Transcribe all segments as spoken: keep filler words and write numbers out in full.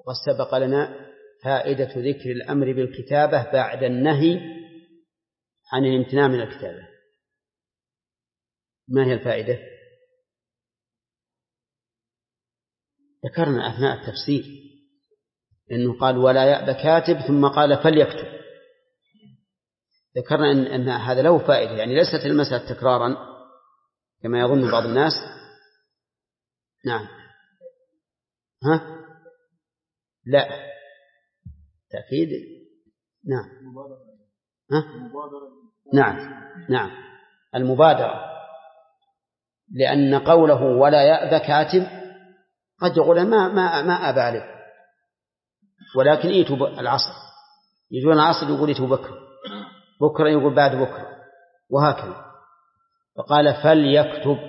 وقد سبق لنا فائدة ذكر الأمر بالكتابة بعد النهي عن الامتناع من الكتابة. ما هي الفائدة؟ ذكرنا أثناء التفسير إنه قال ولا يأبى كاتب ثم قال فليكتب. ذكرنا إن, إن هذا له فائدة، يعني ليست المسألة تكرارا كما يظن بعض الناس. نعم. ها؟ لا، تأكيد. نعم. ها؟ نعم نعم المبادرة، لأن قوله ولا يأبى كاتب قد يقول ما ما ما أبى عليه، ولكن إيتوا العصر، يجون العصر يقول إيتوا بكرة، بكرة يقول بعد بكرة، وهكذا. فقال فليكتب،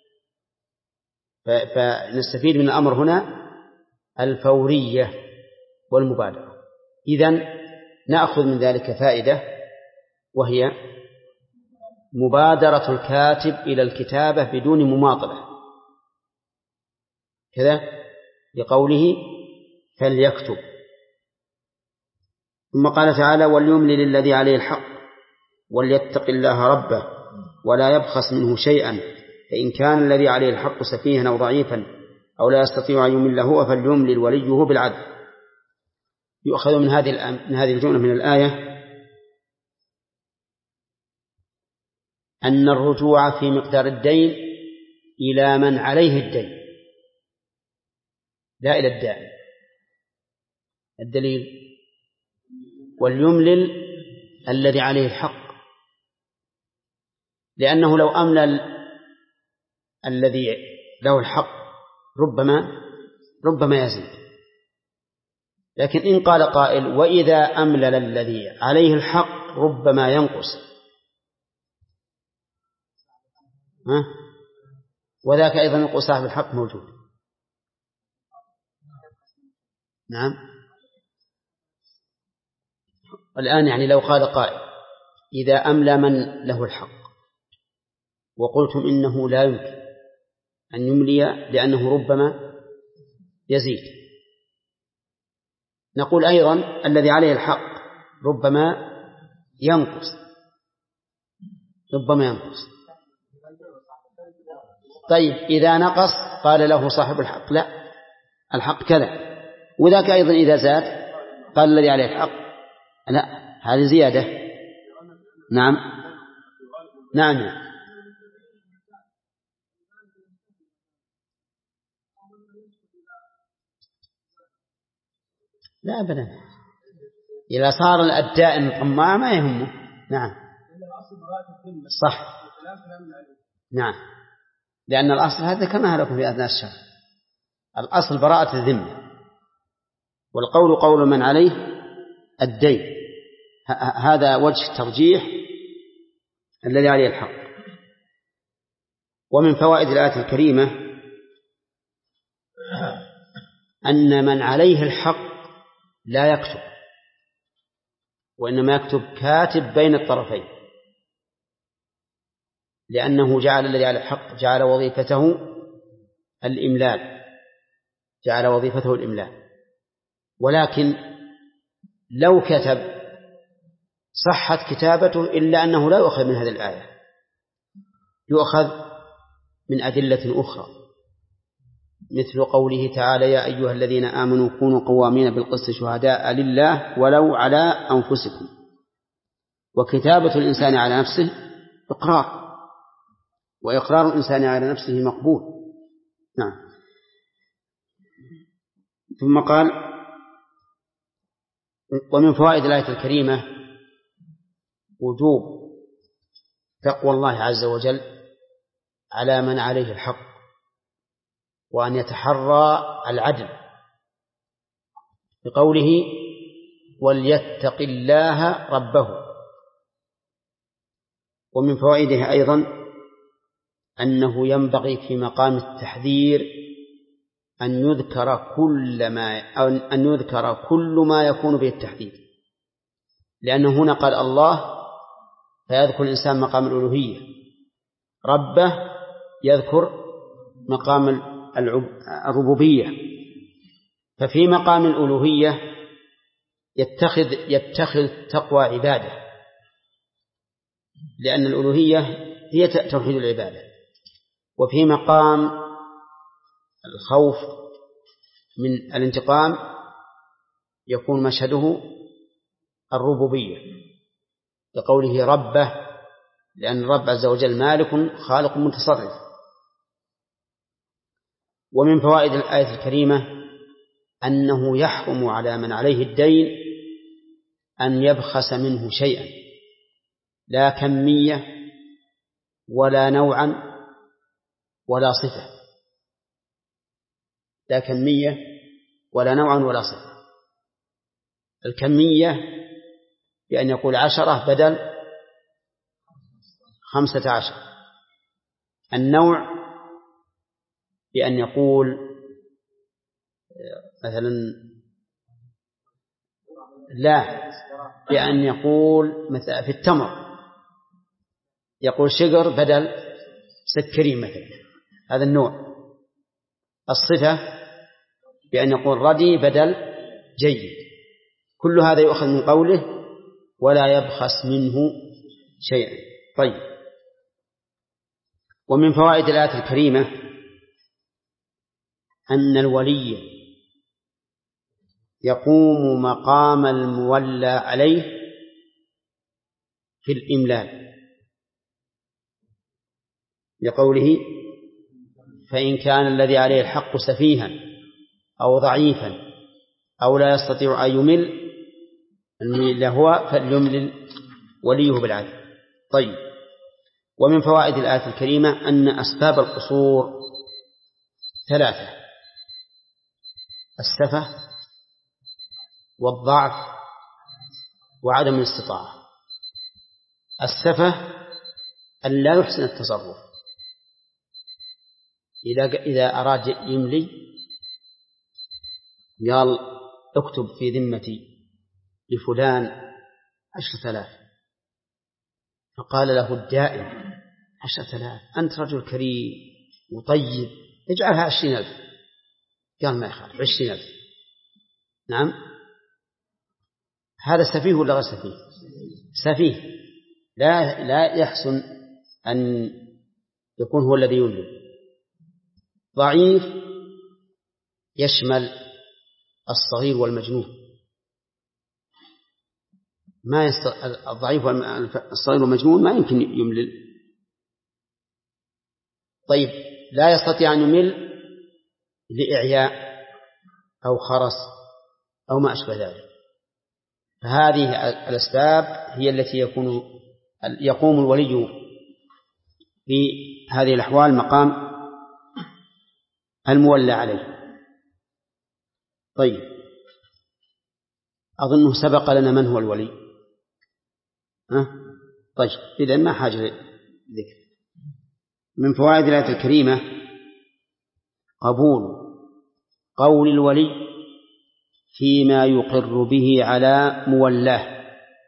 فنستفيد من الأمر هنا الفورية والمبادرة. إذن نأخذ من ذلك فائدة، وهي مبادرة الكاتب إلى الكتابة بدون مماطلة كذا لقوله فليكتب. ثم قال تعالى وليملل الذي عليه الحق وليتق الله ربه ولا يبخس منه شيئا فإن كان الذي عليه الحق سفيها أو ضعيفا أو لا يستطيع أن يمل هو فليملل وليه بالعدل. يؤخذ من هذه من هذه الجملة من الآية أن الرجوع في مقدار الدين إلى من عليه الدين لا إلى الداعي. الدليل وليملل الذي عليه الحق، لأنه لو أملل الذي له الحق ربما ربما يزيد. لكن إن قال قائل وإذا أملل الذي عليه الحق ربما ينقص، ها؟ وذاك أيضا يقول صاحب الحق موجود. نعم. الآن يعني لو قال قائل إذا أملى من له الحق وقلتم إنه لا يمكن أن يملي لأنه ربما يزيد، نقول أيضا الذي عليه الحق ربما ينقص ربما ينقص طيب إذا نقص قال له صاحب الحق لا الحق كذا، وذاك أيضا إذا زاد قال الذي عليه الحق لا هذه زيادة. نعم نعم لا أبدا، إذا صار الدائن طماع ما يهمه. نعم صح. نعم، لأن الأصل هذا كما لكم في أثناء الشهر، الأصل براءة الذمة، والقول قول من عليه الدين، هذا وجه ترجيح الذي عليه الحق. ومن فوائد الآية الكريمة أن من عليه الحق لا يكتب، وإنما يكتب كاتب بين الطرفين، لأنه جعل الذي على الحق جعل وظيفته الإملال جعل وظيفته الإملال. ولكن لو كتب صحت كتابته إلا أنه لا يؤخذ من هذه الآية، يؤخذ من أدلة أخرى، مثل قوله تعالى يا أيها الذين آمنوا كونوا قوامين بالقسط شهداء لله ولو على أنفسكم. وكتابة الإنسان على نفسه إقرار، وإقرار الإنسان على نفسه مقبول. نعم. ثم قال ومن فوائد الآية الكريمة وجوب تقوى الله عز وجل على من عليه الحق، وأن يتحرى العدل بقوله وليتق الله ربه. ومن فوائده أيضا أنه ينبغي في مقام التحذير أن يذكر كل ما أو أن يذكر كل ما يكون به التحذير، لأنه هنا قال الله فيذكر الإنسان مقام الألوهية، ربه يذكر مقام الربوبية، ففي مقام الألوهية يتخذ يتخذ تقوى عبادة، لأن الألوهية هي توحيد العبادة. وفي مقام الخوف من الانتقام يكون مشهده الربوبية لقوله ربه، لأن الرب عز وجل مالك خالق متصرف. ومن فوائد الآية الكريمة أنه يحرم على من عليه الدين أن يبخس منه شيئا، لا كمية ولا نوعا ولا صفة، لا كمية ولا نوعا ولا صفة. الكمية بأن يقول عشرة بدل خمسة عشر. النوع بأن يقول مثلا لا، بأن يقول مثلا في التمر يقول شجر بدل سكرين مثلا، هذا النوع. الصفة بأن يقول ردي بدل جيد. كل هذا يؤخذ من قوله ولا يبخس منه شيئا. طيب، ومن فوائد الآية الكريمة أن الولي يقوم مقام المولى عليه في الإملال، لقوله فإن كان الذي عليه الحق سفيها أو ضعيفا أو لا يستطيع أن يمل الممل هو فليملل وليه بالعدل. طيب، ومن فوائد الآية الكريمة أن أسباب القصور ثلاثة: السفة والضعف وعدم الاستطاعة. السفة أن لا يحسن التصرف، إذا أراد يملي قال اكتب في ذمتي لفلان عشرة آلاف، فقال له الدائم عشرة آلاف أنت رجل كريم وطيب اجعلها عشرين ألف، قال ما يخالف عشرين ألف. نعم، هذا سفيه ولا غير سفيه؟ سفيه، لا لا يحسن أن يكون هو الذي يملي. ضعيف يشمل الصغير والمجنون، ما يست... الضعيف والصغير والمجنون ما يمكن يملل. طيب، لا يستطيع أن يمل لإعياء أو خرس أو ما أشبه ذلك. فهذه الأسباب هي التي يكون يقوم الولي في هذه الأحوال مقام المولى عليه. طيب، أظنه سبق لنا من هو الولي. أه؟ طيب، إذن ما حاجة لذكر. من فوائد الآية الكريمة قبول قول الولي فيما يقر به على مولاه.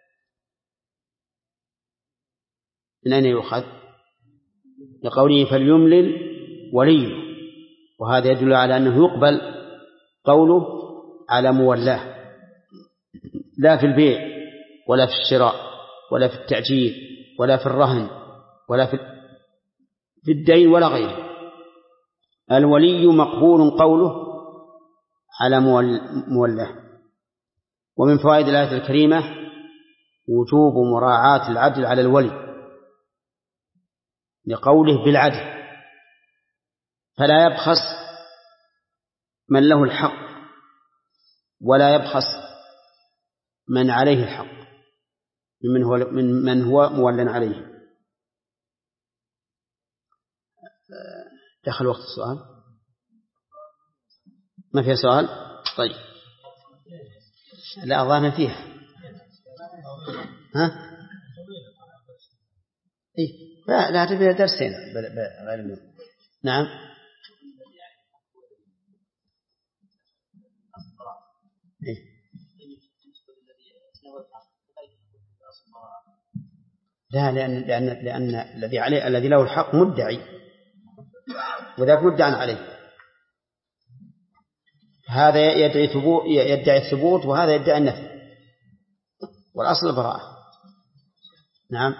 من أين يؤخذ؟ لقوله فليملل وليه، وهذا يدل على أنه يقبل قوله على مولاه، لا في البيع ولا في الشراء ولا في التأجير ولا في الرهن ولا في الدين ولا غيره. الولي مقبول قوله على مولاه. ومن فوائد الآية الكريمة وجوب مراعاة العدل على الولي، لقوله بالعدل، فلا يبخس من له الحق ولا يبخس من عليه الحق من هو من من هو مولى عليه. دخل وقت السؤال؟ ما فيها سؤال؟ طيب، لا أظن فيها. ها؟ إيه؟ لا لا تبي درسين غير. نعم. إيه؟ لا، لأن لأن لأن الذي عليه الذي له الحق مدعي، وذاك مدعى عليه. هذا يدعي ثبوت يدعي الثبوت وهذا يدعي النفي، والأصل البراءة. نعم.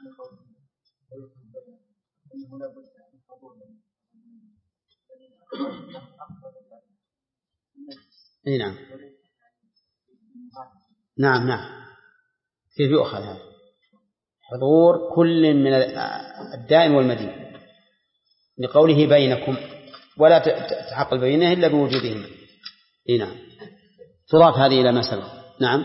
اي نعم نعم نعم كيف يؤخذ هذا؟ حضور كل من الدائم والمدين لقوله بينكم، ولا تحقق بينه إلا بوجودهم. اي نعم تضاف هذه إلى ما سبق. نعم.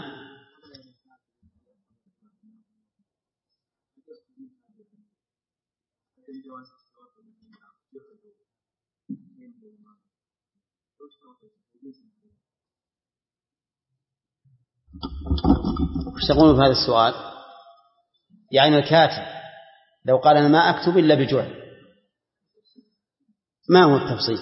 وش تقولون في هذا السؤال؟ يعني الكاتب لو قال أنا ما أكتب إلا بجهد، ما هو التفصيل؟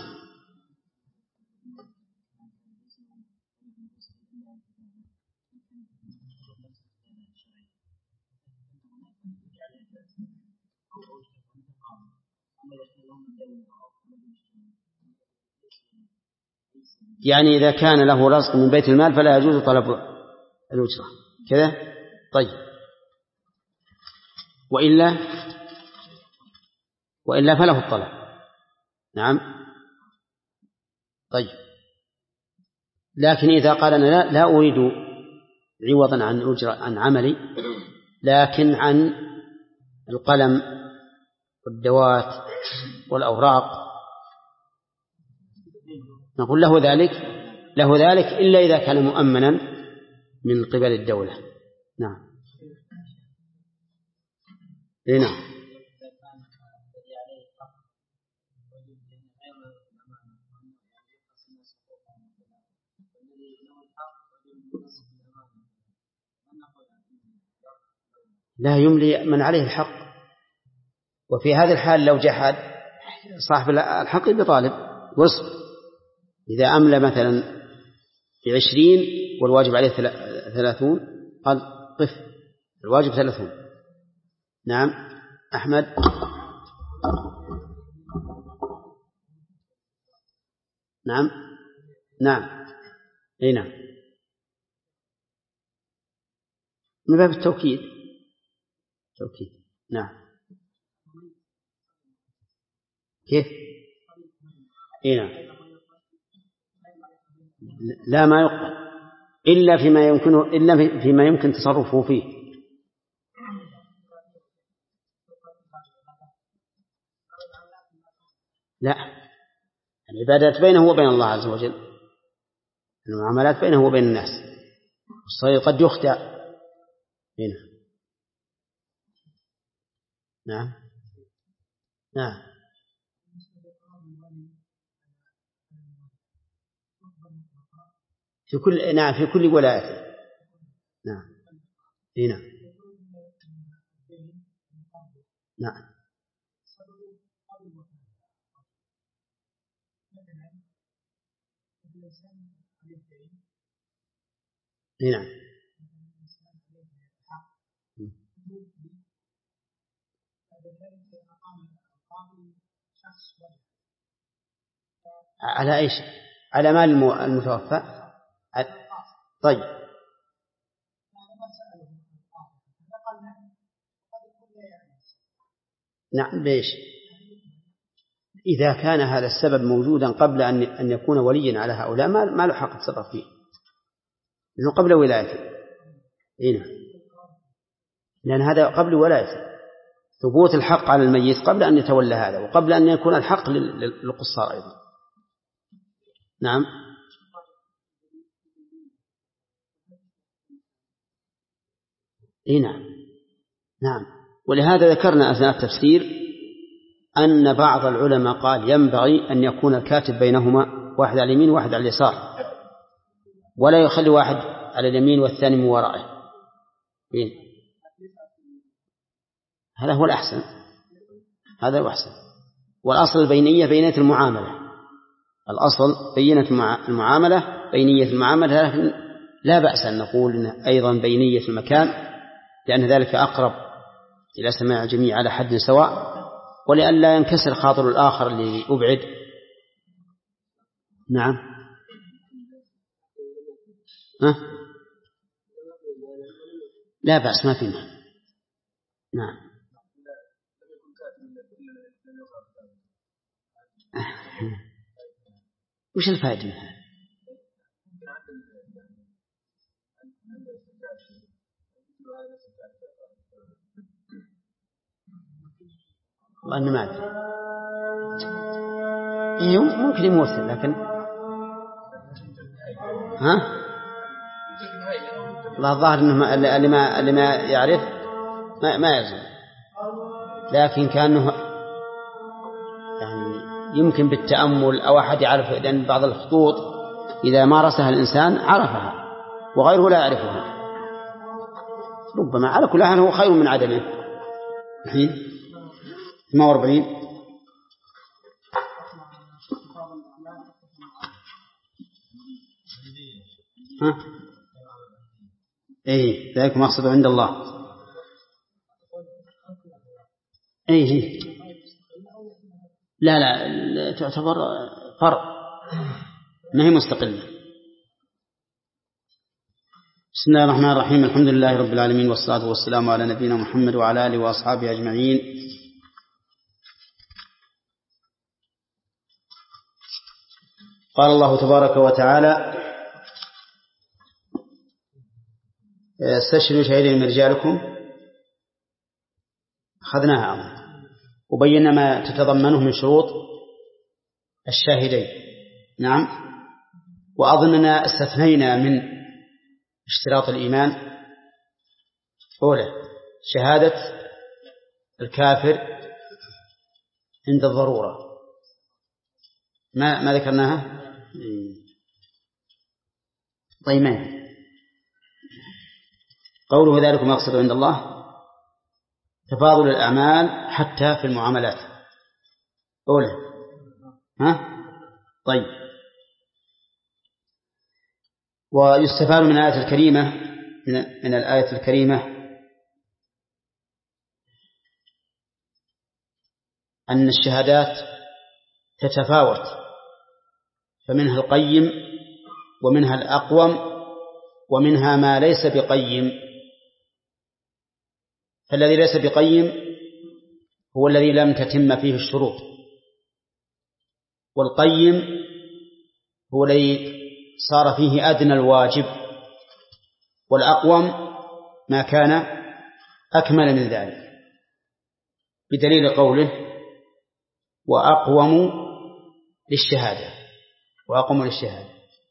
يعني إذا كان له رزق من بيت المال فلا يجوز طلب الأجرة كذا. طيب وإلا وإلا فله الطلب. نعم. طيب لكن إذا قال أنا لا, لا أريد عوضا عن أجرة عن عملي لكن عن القلم والدوات والأوراق، نقول له ذلك له ذلك إلا إذا كان مؤمنا من قبل الدولة. نعم. نعم. لا يملي من عليه الحق، وفي هذه الحال لو جحد صاحب الحق بطالب وصف. إذا أملى مثلا بعشرين والواجب عليه ثلاثون قال قف الواجب ثلاثون. نعم. أحمد. نعم نعم أي نعم من باب التوكيد توكيد. نعم. كيف؟ اي نعم. لا ما يقبل إلا فيما يمكن إلا فيما يمكن تصرفه فيه. لا العبادات بينه وبين الله عز وجل، المعاملات بينه وبين الناس، الصغير قد يخدع هنا. نعم نعم في كل نعم في كل ولاية. نعم هنا. نعم هنا. على ايش؟ على مال المتوفى. طيب نعم بيش إذا كان هذا السبب موجودا قبل أن أن يكون وليا على هؤلاء ما له حق يتصرف فيه لأنه قبل ولايته. هنا لأن هذا قبل ولايته، ثبوت الحق على الميت قبل أن يتولى هذا وقبل أن يكون الحق للقصار أيضا. نعم هنا. نعم ولهذا ذكرنا أثناء التفسير أن بعض العلماء قال ينبغي أن يكون الكاتب بينهما واحد على اليمين وواحد على اليسار، ولا يخلي واحد على اليمين والثاني من ورائه. هذا هو الأحسن، هذا هو الأحسن. والأصل البينية بينية المعاملة، الأصل بينة المعاملة بينية المعاملة، لكن لا بأس أن نقول إن أيضا بينية المكان لأن ذلك أقرب إلى سماع الجميع على حد سواء، ولئلا ينكسر خاطر الآخر اللي أبعد. نعم ها؟ لا بأس، ما في معنى. نعم. وش الفائدة من هذا؟ والله أني ما أدري. إيه ممكن يموت، لكن ها؟ الله الظاهر إنه اللي ما اللي ما يعرف ما ما يلزم، لكن كأنه يعني يمكن بالتأمل أو أحد يعرف، لأن بعض الخطوط إذا مارسها الإنسان عرفها وغيره لا يعرفها، ربما. على كل حال هو خير من عدمه. الحين ثمانية وأربعين. ها؟ إيه ذلك مقصد عند الله. إيه, إيه. لا لا تعتبر فرع، ما هي مستقلة. بسم الله الرحمن الرحيم. الحمد لله رب العالمين، والصلاة والسلام على نبينا محمد وعلى آله وأصحابه أجمعين. قال الله تبارك وتعالى: استشهدوا شهيدين من رجالكم. أخذناها أمر وبينا ما تتضمنه من شروط الشاهدين. نعم. وأظننا استثنينا من اشتراط الإيمان أولا شهادة الكافر عند الضرورة، ما ما ذكرناها. طيب، قوله ذلك مقصد عند الله تفاضل الأعمال حتى في المعاملات أولا. ها؟ طيب. ويستفاد من الآية الكريمة من الآية الكريمة أن الشهادات تتفاوت، فمنها القيم ومنها الأقوم ومنها ما ليس بقيم. فالذي ليس بقيم هو الذي لم تتم فيه الشروط، والقيم هو الذي صار فيه أدنى الواجب، والأقوم ما كان أكمل من ذلك، بدليل قوله: وأقوم للشهادة. وأقوم للشهادة.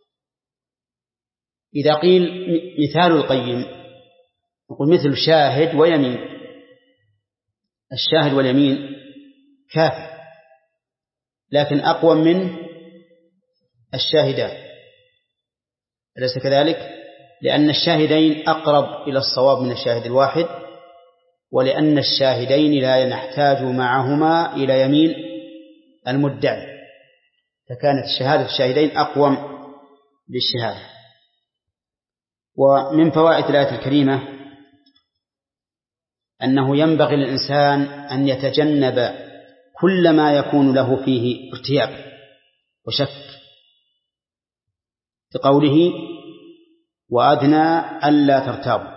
إذا قيل مثال القيم نقول مثل شاهد ويمين. الشاهد واليمين كافر، لكن أقوم من الشاهدان، أليس كذلك؟ لأن الشاهدين أقرب إلى الصواب من الشاهد الواحد، ولأن الشاهدين لا نحتاج معهما إلى يمين المدعي، فكانت شهادة الشاهدين أقوم للشهادة. ومن فوائد الآية الكريمة أنه ينبغي للإنسان أن يتجنب كل ما يكون له فيه ارتياب وشك، بقوله: وأدنى ألا ترتابوا.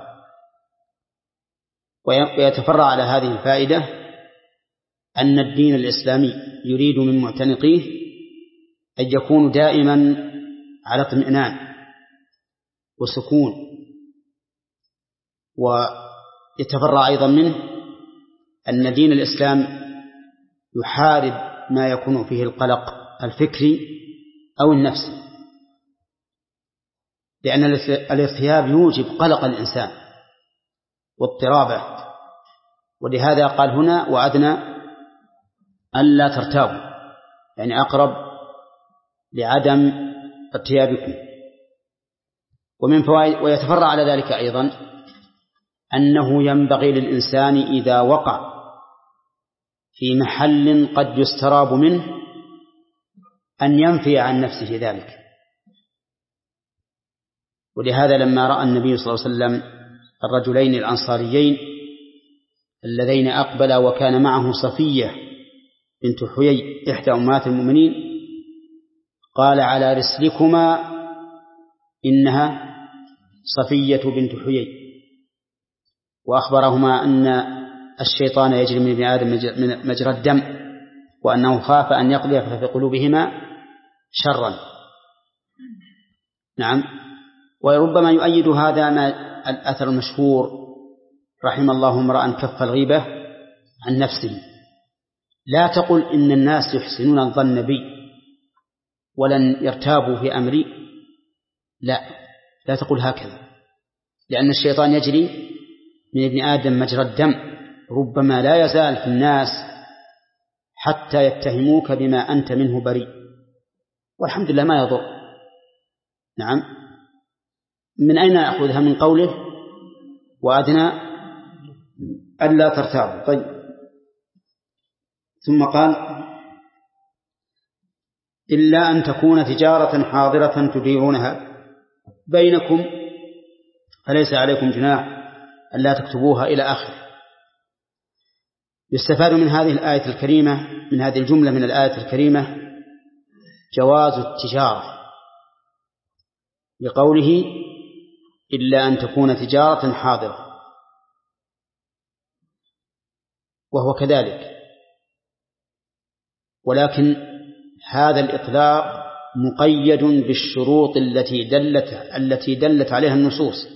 ويتفرع على هذه الفائدة أن الدين الإسلامي يريد من معتنقيه أن يكون دائما على اطمئنان وسكون. ويتفرع أيضا منه أن دين الإسلام يحارب ما يكون فيه القلق الفكري أو النفسي، لأن الارتياب يوجب قلق الإنسان واضطرابه، ولهذا قال هنا: وأدنى ألا ترتابوا، يعني أقرب لعدم ارتيابكم. ومن فوائد ويتفرع على ذلك أيضا أنه ينبغي للإنسان إذا وقع في محل قد يستراب منه أن ينفي عن نفسه ذلك. ولهذا لما رأى النبي صلى الله عليه وسلم الرجلين الأنصاريين اللذين أقبلا وكان معه صفية بنت حيي إحدى أمهات المؤمنين، قال: على رسلكما إنها صفية بنت حيي، وأخبرهما أن الشيطان يجري من ابن آدم مجرى الدم، وأنه خاف أن يقذف في قلوبهما شرا. نعم. وربما يؤيد هذا ما الأثر المشهور: رحم الله امرأ كف الغيبة عن نفسه. لا تقل إن الناس يحسنون الظن بي ولن يرتابوا في أمري، لا لا تقل هكذا، لأن الشيطان يجري من ابن آدم مجرى الدم، ربما لا يزال في الناس حتى يتهموك بما أنت منه بريء، والحمد لله ما يضر. نعم. من أين أخذها؟ من قوله وأدنى ألا ترتابوا. طيب. ثم قال إلا أن تكون تجارة حاضرة تديرونها بينكم فليس عليكم جناح ألا تكتبوها إلى آخره. يستفاد من هذه الآية الكريمة، من هذه الجملة من الآية الكريمة، جواز التجارة، بقوله إلا أن تكون تجارة حاضرة، وهو كذلك، ولكن هذا الإطلاق مقيد بالشروط التي دلت التي دلت عليها النصوص.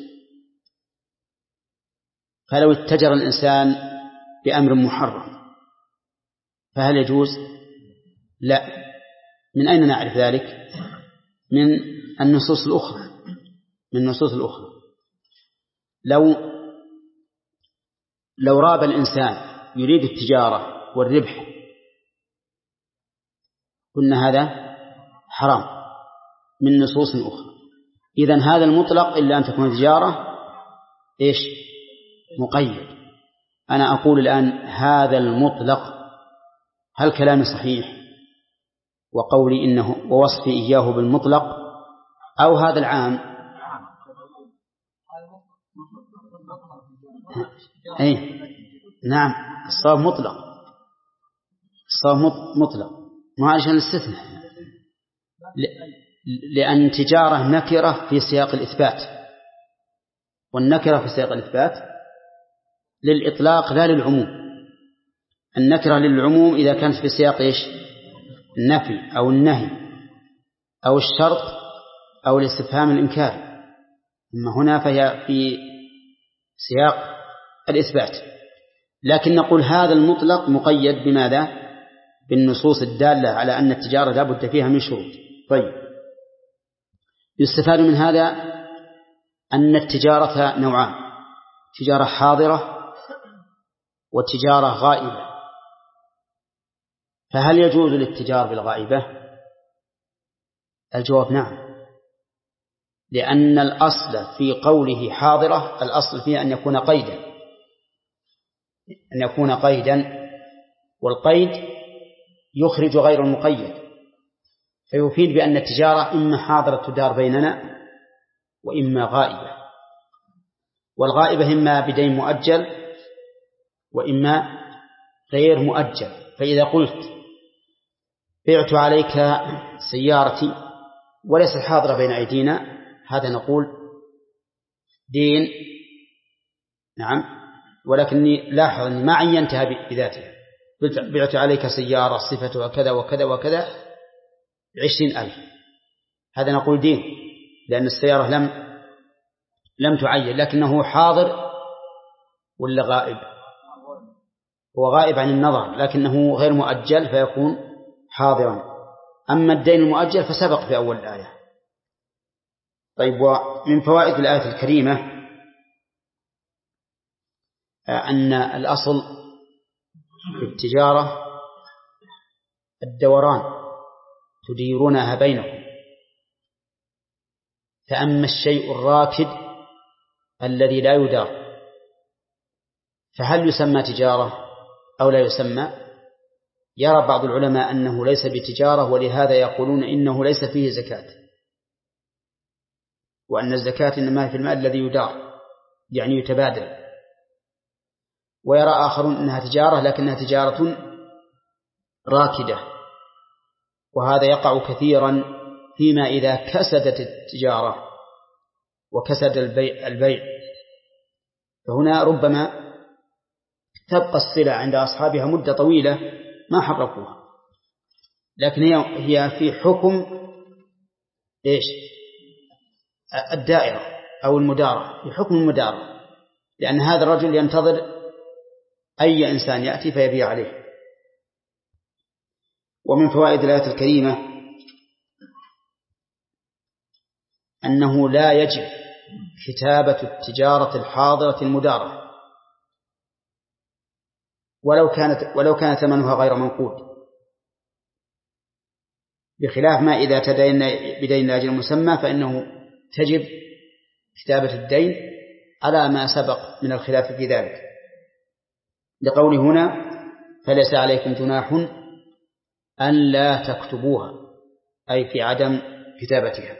فلو اتجر الإنسان بأمر محرم فهل يجوز؟ لا. من أين نعرف ذلك؟ من النصوص الأخرى من النصوص الأخرى لو لو راب الإنسان يريد التجارة والربح قلنا هذا حرام من نصوص أخرى. إذن هذا المطلق إلا أن تكون تجارة إيش؟ مقيد. أنا أقول الآن هذا المطلق هل كلامي صحيح وقولي إنه ووصفي إياه بالمطلق، أو هذا العام؟ أي نعم، الصواب مطلق، الصواب مطلق، ما عشان الاستثناء، لأن تجارة نكرة في سياق الإثبات، والنكرة في سياق الإثبات للإطلاق لا للعموم. النكرة للعموم إذا كانت في سياق إيش؟ النفي أو النهي أو الشرط أو الاستفهام الإنكار، أما هنا فهي في سياق الإثبات. لكن نقول هذا المطلق مقيد بماذا؟ بالنصوص الدالة على أن التجارة لا بد فيها من شروط. طيب. يستفاد من هذا أن التجارة نوعان: تجارة حاضرة وتجارة غائبة. فهل يجوز الاتجار بالغائبة؟ الجواب نعم، لأن الأصل في قوله حاضرة الأصل فيه أن يكون قيدا أن يكون قيدا والقيد يخرج غير المقيد، فيفيد بأن التجارة إما حاضرة تدار بيننا وإما غائبة، والغائبة إما بدين مؤجل وإما غير مؤجل. فإذا قلت بعت عليك سيارتي وليست حاضرة بين أيدينا، هذا نقول دين، نعم، ولكني لاحظ أني ما عينتها بذاتها، بعت عليك سيارة صفتها كذا وكذا وكذا عشرين ألف، هذا نقول دين، لأن السيارة لم لم تعين، لكنه حاضر ولا غائب؟ هو غائب عن النظر لكنه غير مؤجل فيكون حاضرا. أما الدين المؤجل فسبق في أول الآية. طيب. ومن فوائد الآية الكريمة أن الأصل في التجارة الدوران تديرونها بينكم، فأما الشيء الراكد الذي لا يدار فهل يسمى تجارة أو لا يسمى؟ يرى بعض العلماء أنه ليس بتجارة، ولهذا يقولون إنه ليس فيه زكاة، وأن الزكاة إنما في المال الذي يدار يعني يتبادل. ويرى آخرون أنها تجارة لكنها تجارة راكدة، وهذا يقع كثيرا فيما إذا كسدت التجارة وكسد البيع, البيع فهنا ربما تبقى الصلة عند أصحابها مدة طويلة ما حركوها، لكن هي هي في حكم إيش الدائرة أو المدارة، في حكم المدارة، لأن هذا الرجل ينتظر أي إنسان يأتي فيبيع عليه. ومن فوائد الآية الكريمة أنه لا يجب كتابة التجارة الحاضرة المدارة ولو كانت ولو كان ثمنها غير منقود، بخلاف ما إذا تدين بدين لأجل مسمى فإنه تجب كتابة الدين على ما سبق من الخلاف في ذلك، لقوله هنا فليس عليكم جناح أن لا تكتبوها، أي في عدم كتابتها.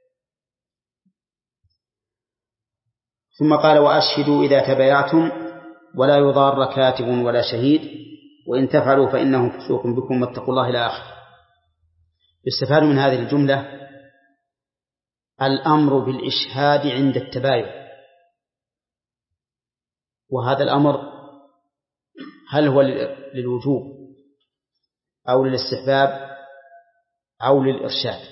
ثم قال وأشهدوا إذا تبايعتم ولا يضار كاتب ولا شهيد وإن تفعلوا فإنه فسوق بكم واتقوا الله إلى آخره. يستفاد من هذه الجملة الأمر بالإشهاد عند التبايع، وهذا الأمر هل هو للوجوب أو للاستحباب أو للإرشاد؟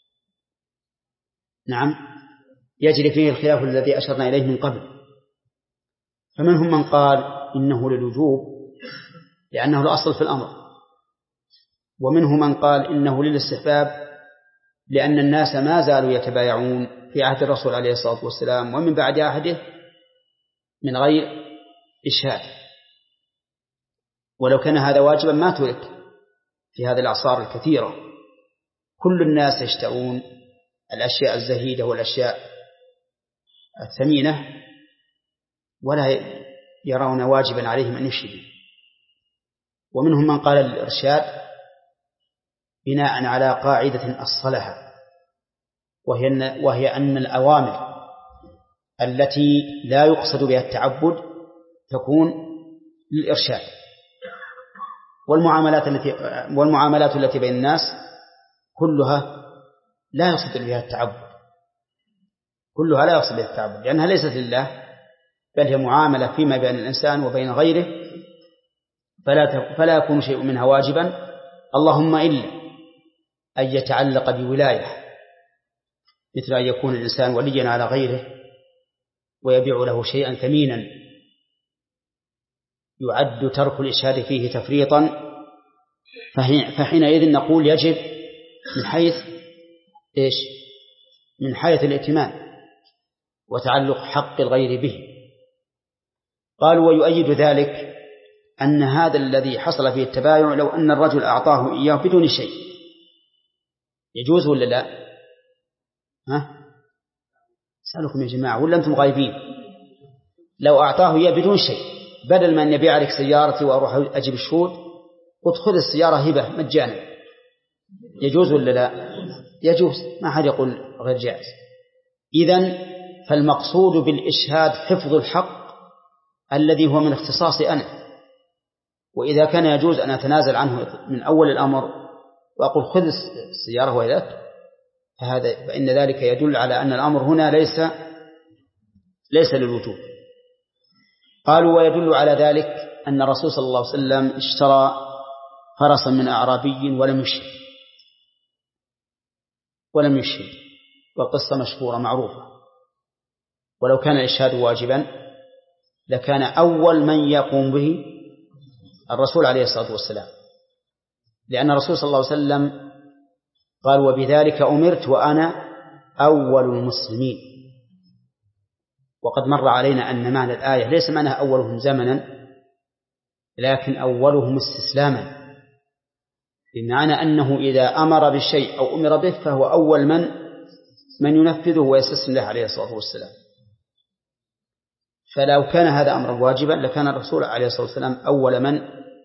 نعم يجري فيه الخلاف الذي أشرنا إليه من قبل، فمنهم من قال إنه للوجوب لأنه الأصل في الأمر، ومنهم من قال إنه للاستحباب لأن الناس ما زالوا يتبايعون في عهد الرسول عليه الصلاة والسلام ومن بعد عهده من غير إشهاد، ولو كان هذا واجبا ما ترك في هذه الأعصار الكثيرة، كل الناس يشترون الأشياء الزهيدة والأشياء الثمينة ولا يرون واجبا عليهم أن يشهدوا. ومنهم من قال الإرشاد بناء على قاعدة أصلها، وهي, وهي أن الأوامر التي لا يقصد بها التعبد تكون للإرشاد، والمعاملات التي والمعاملات التي بين الناس كلها لا يقصد بها التعبد، كلها لا يقصد بها التعبد لأنها ليست لله، بل هي معاملة فيما بين الإنسان وبين غيره، فلا فلا يكون شيء منها واجبا، اللهم إلا أن يتعلق بولاية، مثل أن يكون الإنسان وليا على غيره ويبيع له شيئا ثمينا يعد ترك الإشهاد فيه تفريطا، فحينئذ نقول يجب من حيث إيش؟ من حيث الائتمان وتعلق حق الغير به. قالوا ويؤيد ذلك أن هذا الذي حصل فيه التبايع لو أن الرجل أعطاه إياه بدون شيء يجوز ولا لا؟ ها؟ سألكم يا جماعة ولا أنتم غايبين؟ لو أعطاه إياه بدون شيء بدل ما أن يبيع لك سيارتي وأروح أجيب الشهود قلت خذ السيارة هبة مجانا، يجوز ولا لا؟ يجوز، ما حد يقول غير جائز. إذن فالمقصود بالإشهاد حفظ الحق الذي هو من اختصاصي أنا، وإذا كان يجوز أن أتنازل عنه من أول الأمر وأقول خذ السيارة وإذا فهذا فإن ذلك يدل على أن الأمر هنا ليس ليس للوجوب. قالوا ويدل على ذلك أن الرسول صلى الله عليه وسلم اشترى فرسا من أعرابي ولم يشهد ولم يشهد والقصة مشهورة معروفة، ولو كان الإشهاد واجبا لكان أول من يقوم به الرسول عليه الصلاة والسلام، لأن الرسول صلى الله عليه وسلم قال وبذلك أمرت وأنا أول المسلمين. وقد مر علينا أن معنى الآية ليس معناها أولهم زمنا لكن أولهم استسلاما، بمعنى أنه إذا أمر بالشيء أو أمر به فهو أول من من ينفذه ويستسلم له عليه الصلاة والسلام. فلو كان هذا أمرا واجبا لكان الرسول عليه الصلاة والسلام أول من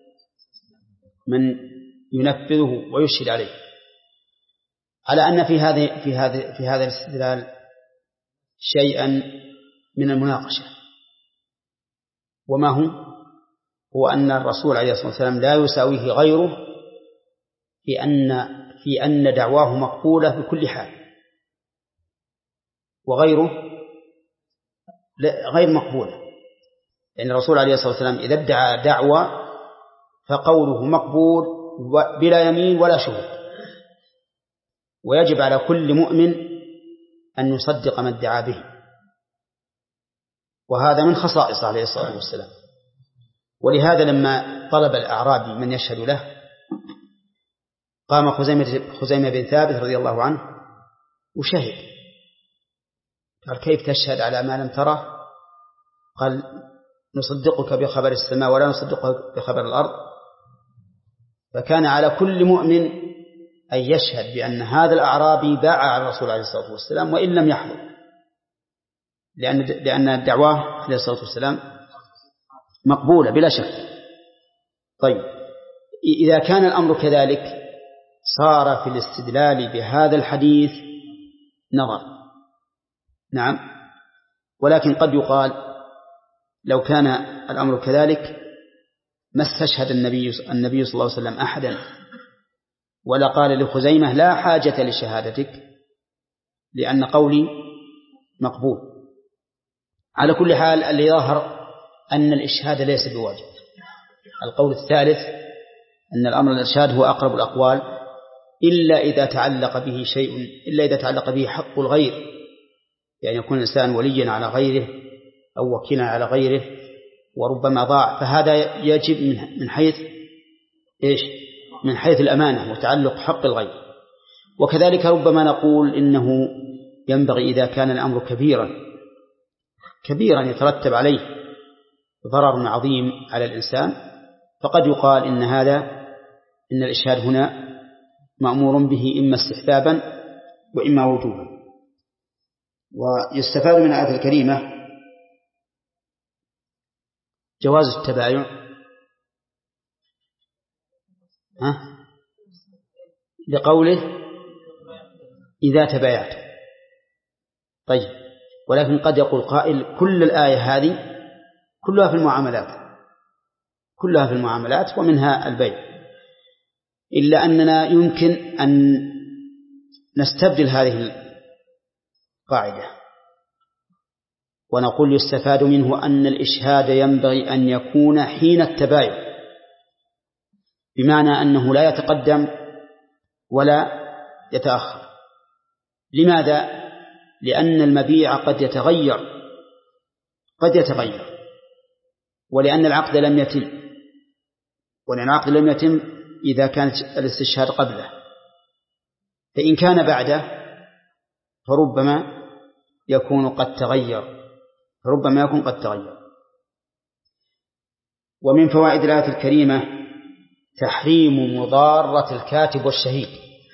من ينفذه ويشهد عليه، على أن في هذه في هذه في هذا الاستدلال شيئا من المناقشة، وما هو هو أن الرسول عليه الصلاة والسلام لا يساويه غيره في أن في أن دعواه مقبولة بكل حال، وغيره غير مقبولة، لأن يعني الرسول عليه الصلاة والسلام إذا ادعى دعوة فقوله مقبول بلا يمين ولا شهود، ويجب على كل مؤمن أن يصدق ما ادعى به، وهذا من خصائصه عليه الصلاة والسلام. ولهذا لما طلب الأعرابي من يشهد له قام خزيمة, خزيمة بن ثابت رضي الله عنه وشهد، قال كيف تشهد على ما لم تره؟ قال نصدقك بخبر السماء ولا نصدقك بخبر الأرض. فكان على كل مؤمن أن يشهد بأن هذا الأعرابي باع على الرسول عليه الصلاة والسلام وإن لم يحضر، لأن لأن دعواه عليه الصلاة والسلام مقبولة بلا شك. طيب إذا كان الأمر كذلك صار في الاستدلال بهذا الحديث نظر. نعم، ولكن قد يقال لو كان الأمر كذلك ما استشهد النبي النبي صلى الله عليه وسلم أحدا ولا قال لخزيمة لا حاجة لشهادتك لأن قولي مقبول. على كل حال اللي يظهر أن الإشهاد ليس بواجب. القول الثالث أن الأمر الإرشاد هو أقرب الأقوال، إلا إذا تعلق به شيء إلا إذا تعلق به حق الغير، يعني يكون الإنسان وليا على غيره أو وكيلا على غيره وربما ضاع، فهذا يجب من حيث إيش؟ من حيث الأمانة وتعلق حق الغير. وكذلك ربما نقول إنه ينبغي إذا كان الأمر كبيرا كبيرا يترتب عليه ضرر عظيم على الإنسان، فقد يقال إن هذا إن الإشهاد هنا مأمور به إما استحبابا وإما وجوبا. ويستفاد من الآية الكريمة جواز التبايع ها؟ لقوله إذا تبايعت. طيب، ولكن قد يقول قائل كل الآية هذه كلها في المعاملات كلها في المعاملات ومنها البيع، إلا أننا يمكن أن نستبدل هذه القاعدة ونقول يستفاد منه أن الإشهاد ينبغي أن يكون حين التبايع، بمعنى أنه لا يتقدم ولا يتأخر. لماذا؟ لأن المبيع قد يتغير قد يتغير ولأن العقد لم يتم ولأن العقد لم يتم إذا كانت الاستشهاد قبله، فإن كان بعده فربما يكون قد تغير فربما يكون قد تغير. ومن فوائد الآية الكريمة تحريم مضارة الكاتب والشهيد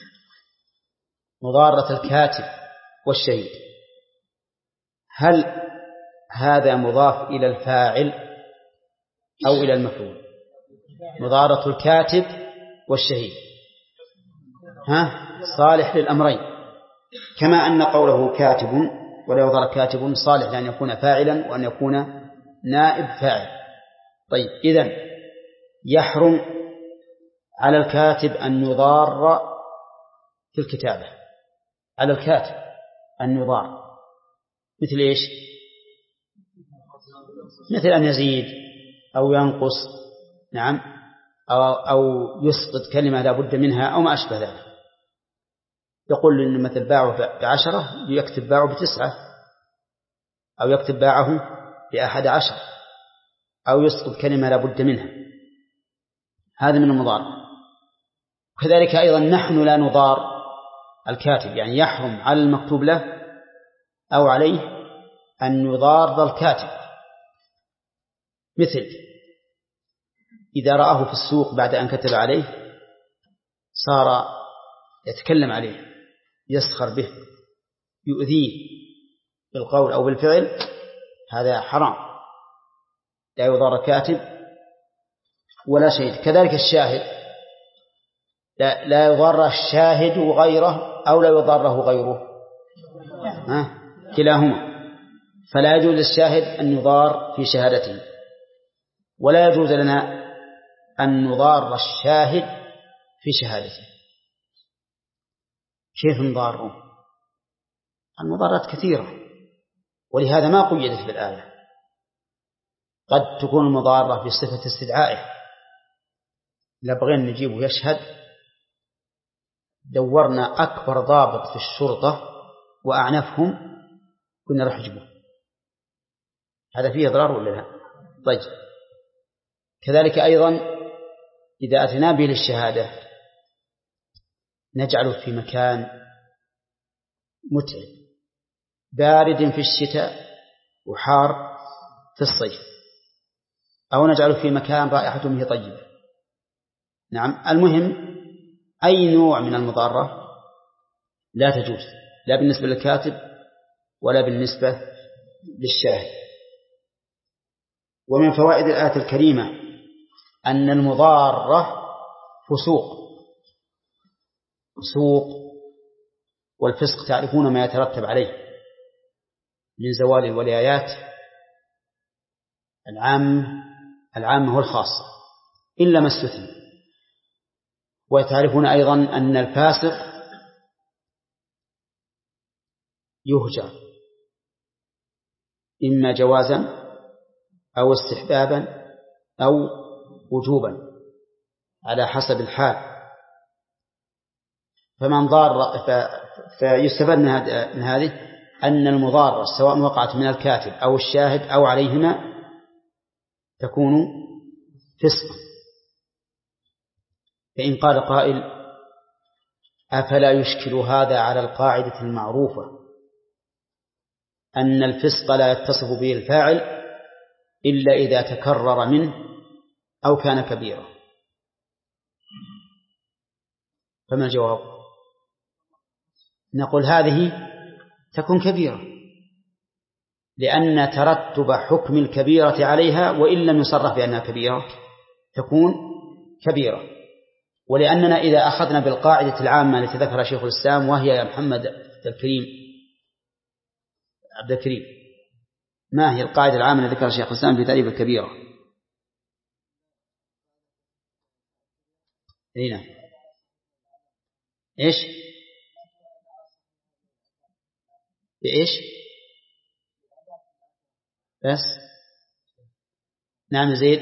مضارة الكاتب والشهيد. هل هذا مضاف إلى الفاعل أو إلى المفعول؟ مضارة الكاتب والشهيد ها صالح للأمرين، كما أن قوله كاتب ولا يضار كاتب صالح لأن يكون فاعلا وأن يكون نائب فاعل. طيب، إذن يحرم على الكاتب أن يضار في الكتابة، على الكاتب أن يضار مثل إيش؟ مثل أن يزيد أو ينقص، نعم، أو, أو يسقط كلمة لا بد منها أو ما أشبه ذلك. يقول إن مثل باعه بعشرة يكتب باعه بتسعة، أو يكتب باعه بأحد عشر، أو يسقط كلمة لا بد منها. هذا من المضارة. كذلك أيضا نحن لا نضار الكاتب، يعني يحرم على المكتوب له أو عليه أن يضار الكاتب. مثل إذا رآه في السوق بعد أن كتب عليه صار يتكلم عليه، يسخر به، يؤذيه بالقول أو بالفعل، هذا حرام، لا يضار كاتب ولا شهيد. كذلك الشاهد لا, لا يضار الشاهد غيره أو لا يضاره غيره، ها؟ كلاهما. فلا يجوز للشاهد أن يضار في شهادته، ولا يجوز لنا أن نضار الشاهد في شهادته. كيف نضاره؟ المضارات كثيرة، ولهذا ما قيدت بالآية. قد تكون المضارة بصفة استدعائه، لبغين نجيبه يشهد، دورنا أكبر ضابط في الشرطة وأعنفهم كنا راح نجيبه، هذا فيه إضرار ولا لا؟ طيب كذلك أيضا إذا أتنا به للشهادة نجعله في مكان متعب بارد في الشتاء وحار في الصيف، أو نجعله في مكان رائحته منه طيبة. نعم، المهم أي نوع من المضارة لا تجوز، لا بالنسبة للكاتب ولا بالنسبة للشاهد. ومن فوائد الآية الكريمة أن المضارة فسوق فسوق والفسق تعرفون ما يترتب عليه من زوال الولايات العام العامة والخاصة إلا ما استثنى. وتعرفون أيضا أن الفاسق يهجر إما جوازا أو استحبابا أو وجوبا على حسب الحال. فمن ضار فيستفاد من هذه أن المضارة سواء وقعت من الكاتب أو الشاهد أو عليهما تكون فسقا. فإن قال قائل أفلا يشكل هذا على القاعدة المعروفة أن الفسق لا يتصف به الفاعل إلا إذا تكرر منه أو كان كبيرا؟ فما الجواب؟ نقول هذه تكون كبيرة، لأن ترتب حكم الكبيرة عليها وإن لم يصرح بأنها كبيرة تكون كبيرة. ولأننا إذا أخذنا بالقاعدة العامة التي ذكرها شيخ الإسلام، وهي يا محمد عبد الكريم عبد الكريم ما هي القاعدة العامة التي ذكرها شيخ الإسلام في تعريف الكبيرة؟ هنا إيش بإيش بس نعم زيد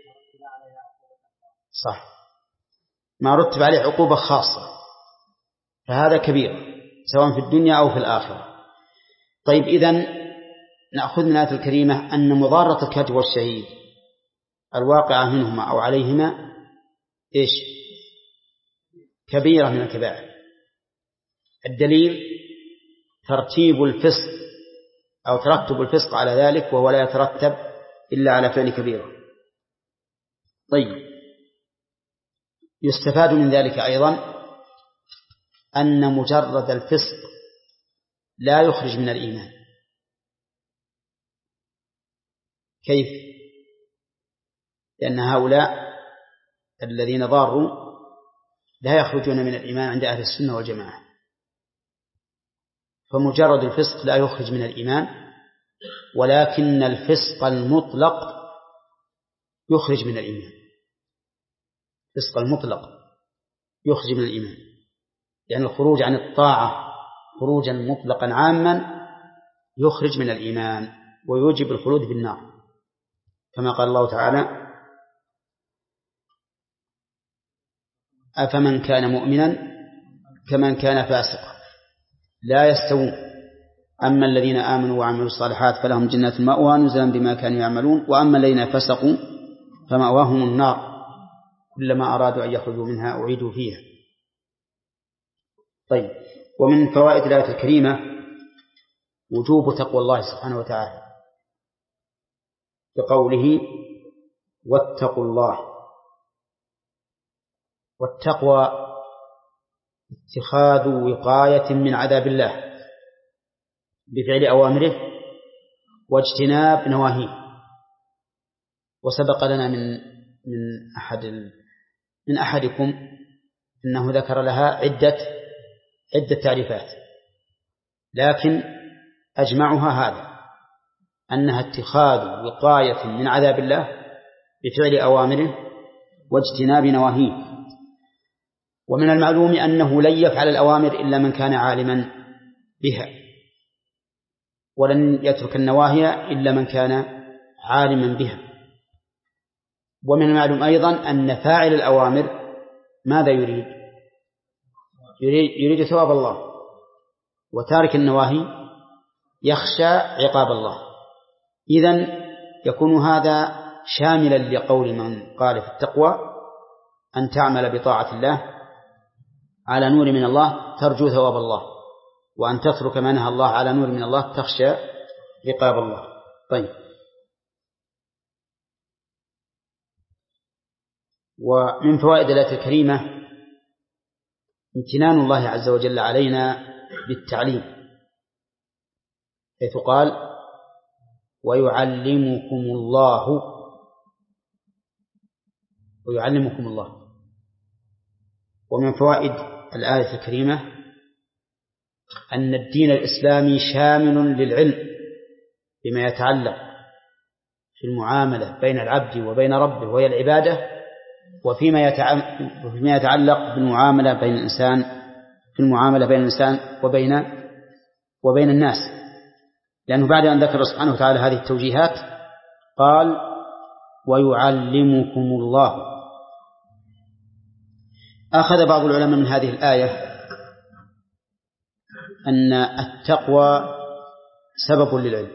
صح، ما رتب عليه عقوبة خاصة فهذا كبير سواء في الدنيا أو في الآخرة. طيب إذن نأخذ من الآية الكريمة أن مضارة الكاتب والشهيد الواقعة منهما أو عليهما إيش كبيرة من الكبائر. الدليل ترتيب الفسق أو ترتب الفسق على ذلك وهو لا يترتب إلا على فعل كبيرة. طيب يستفاد من ذلك أيضا أن مجرد الفسق لا يخرج من الإيمان. كيف؟ لأن هؤلاء الذين ضاروا لا يخرجون من الإيمان عند أهل السنة والجماعة، فمجرد الفسق لا يخرج من الإيمان، ولكن الفسق المطلق يخرج من الإيمان. الفسق المطلق يخرج من الإيمان، لأن الخروج عن الطاعة خروجا مطلقا عاما يخرج من الإيمان ويوجب الخلود في النار، كما قال الله تعالى أفمن كان مؤمنا كمن كان فاسقا لا يستوون أما الذين آمنوا وعملوا الصالحات فلهم جنات المأوى نزلا بما كانوا يعملون وأما الذين فسقوا فمأواهم النار كلما أرادوا أن يخرجوا منها أعيدوا فيها. طيب ومن فوائد الآية الكريمة وجوب تقوى الله سبحانه وتعالى بقوله واتقوا الله. والتقوى اتخاذ وقاية من عذاب الله بفعل أوامره واجتناب نواهيه. وسبق لنا من من أحد من أحدكم أنه ذكر لها عدة عدة تعريفات، لكن أجمعها هذا أنها اتخاذ وقاية من عذاب الله بفعل أوامره واجتناب نواهيه. ومن المعلوم أنه لن يفعل الأوامر إلا من كان عالما بها، ولن يترك النواهي إلا من كان عالما بها. ومن المعلوم أيضا أن فاعل الأوامر ماذا يريد؟ يريد, يريد ثواب الله، وتارك النواهي يخشى عقاب الله. إذن يكون هذا شاملا لقول من قال في التقوى أن تعمل بطاعة الله على نور من الله ترجو ثواب الله، وأن تترك ما نهى الله على نور من الله تخشى عقاب الله. طيب، ومن فوائد الآية الكريمة امتنان الله عز وجل علينا بالتعليم، حيث قال ويعلمكم الله ويعلمكم الله. ومن فوائد الآية الكريمة أن الدين الإسلامي شامل للعلم بما يتعلق في المعاملة بين العبد وبين ربه وهي العبادة، وفيما يتعلق بالمعاملة بين الإنسان في المعاملة بين الإنسان وبين وبين الناس. لأنه بعد أن ذكر سبحانه وتعالى هذه التوجيهات قال ويعلمكم الله. أخذ بعض العلماء من هذه الآية أن التقوى سبب للعلم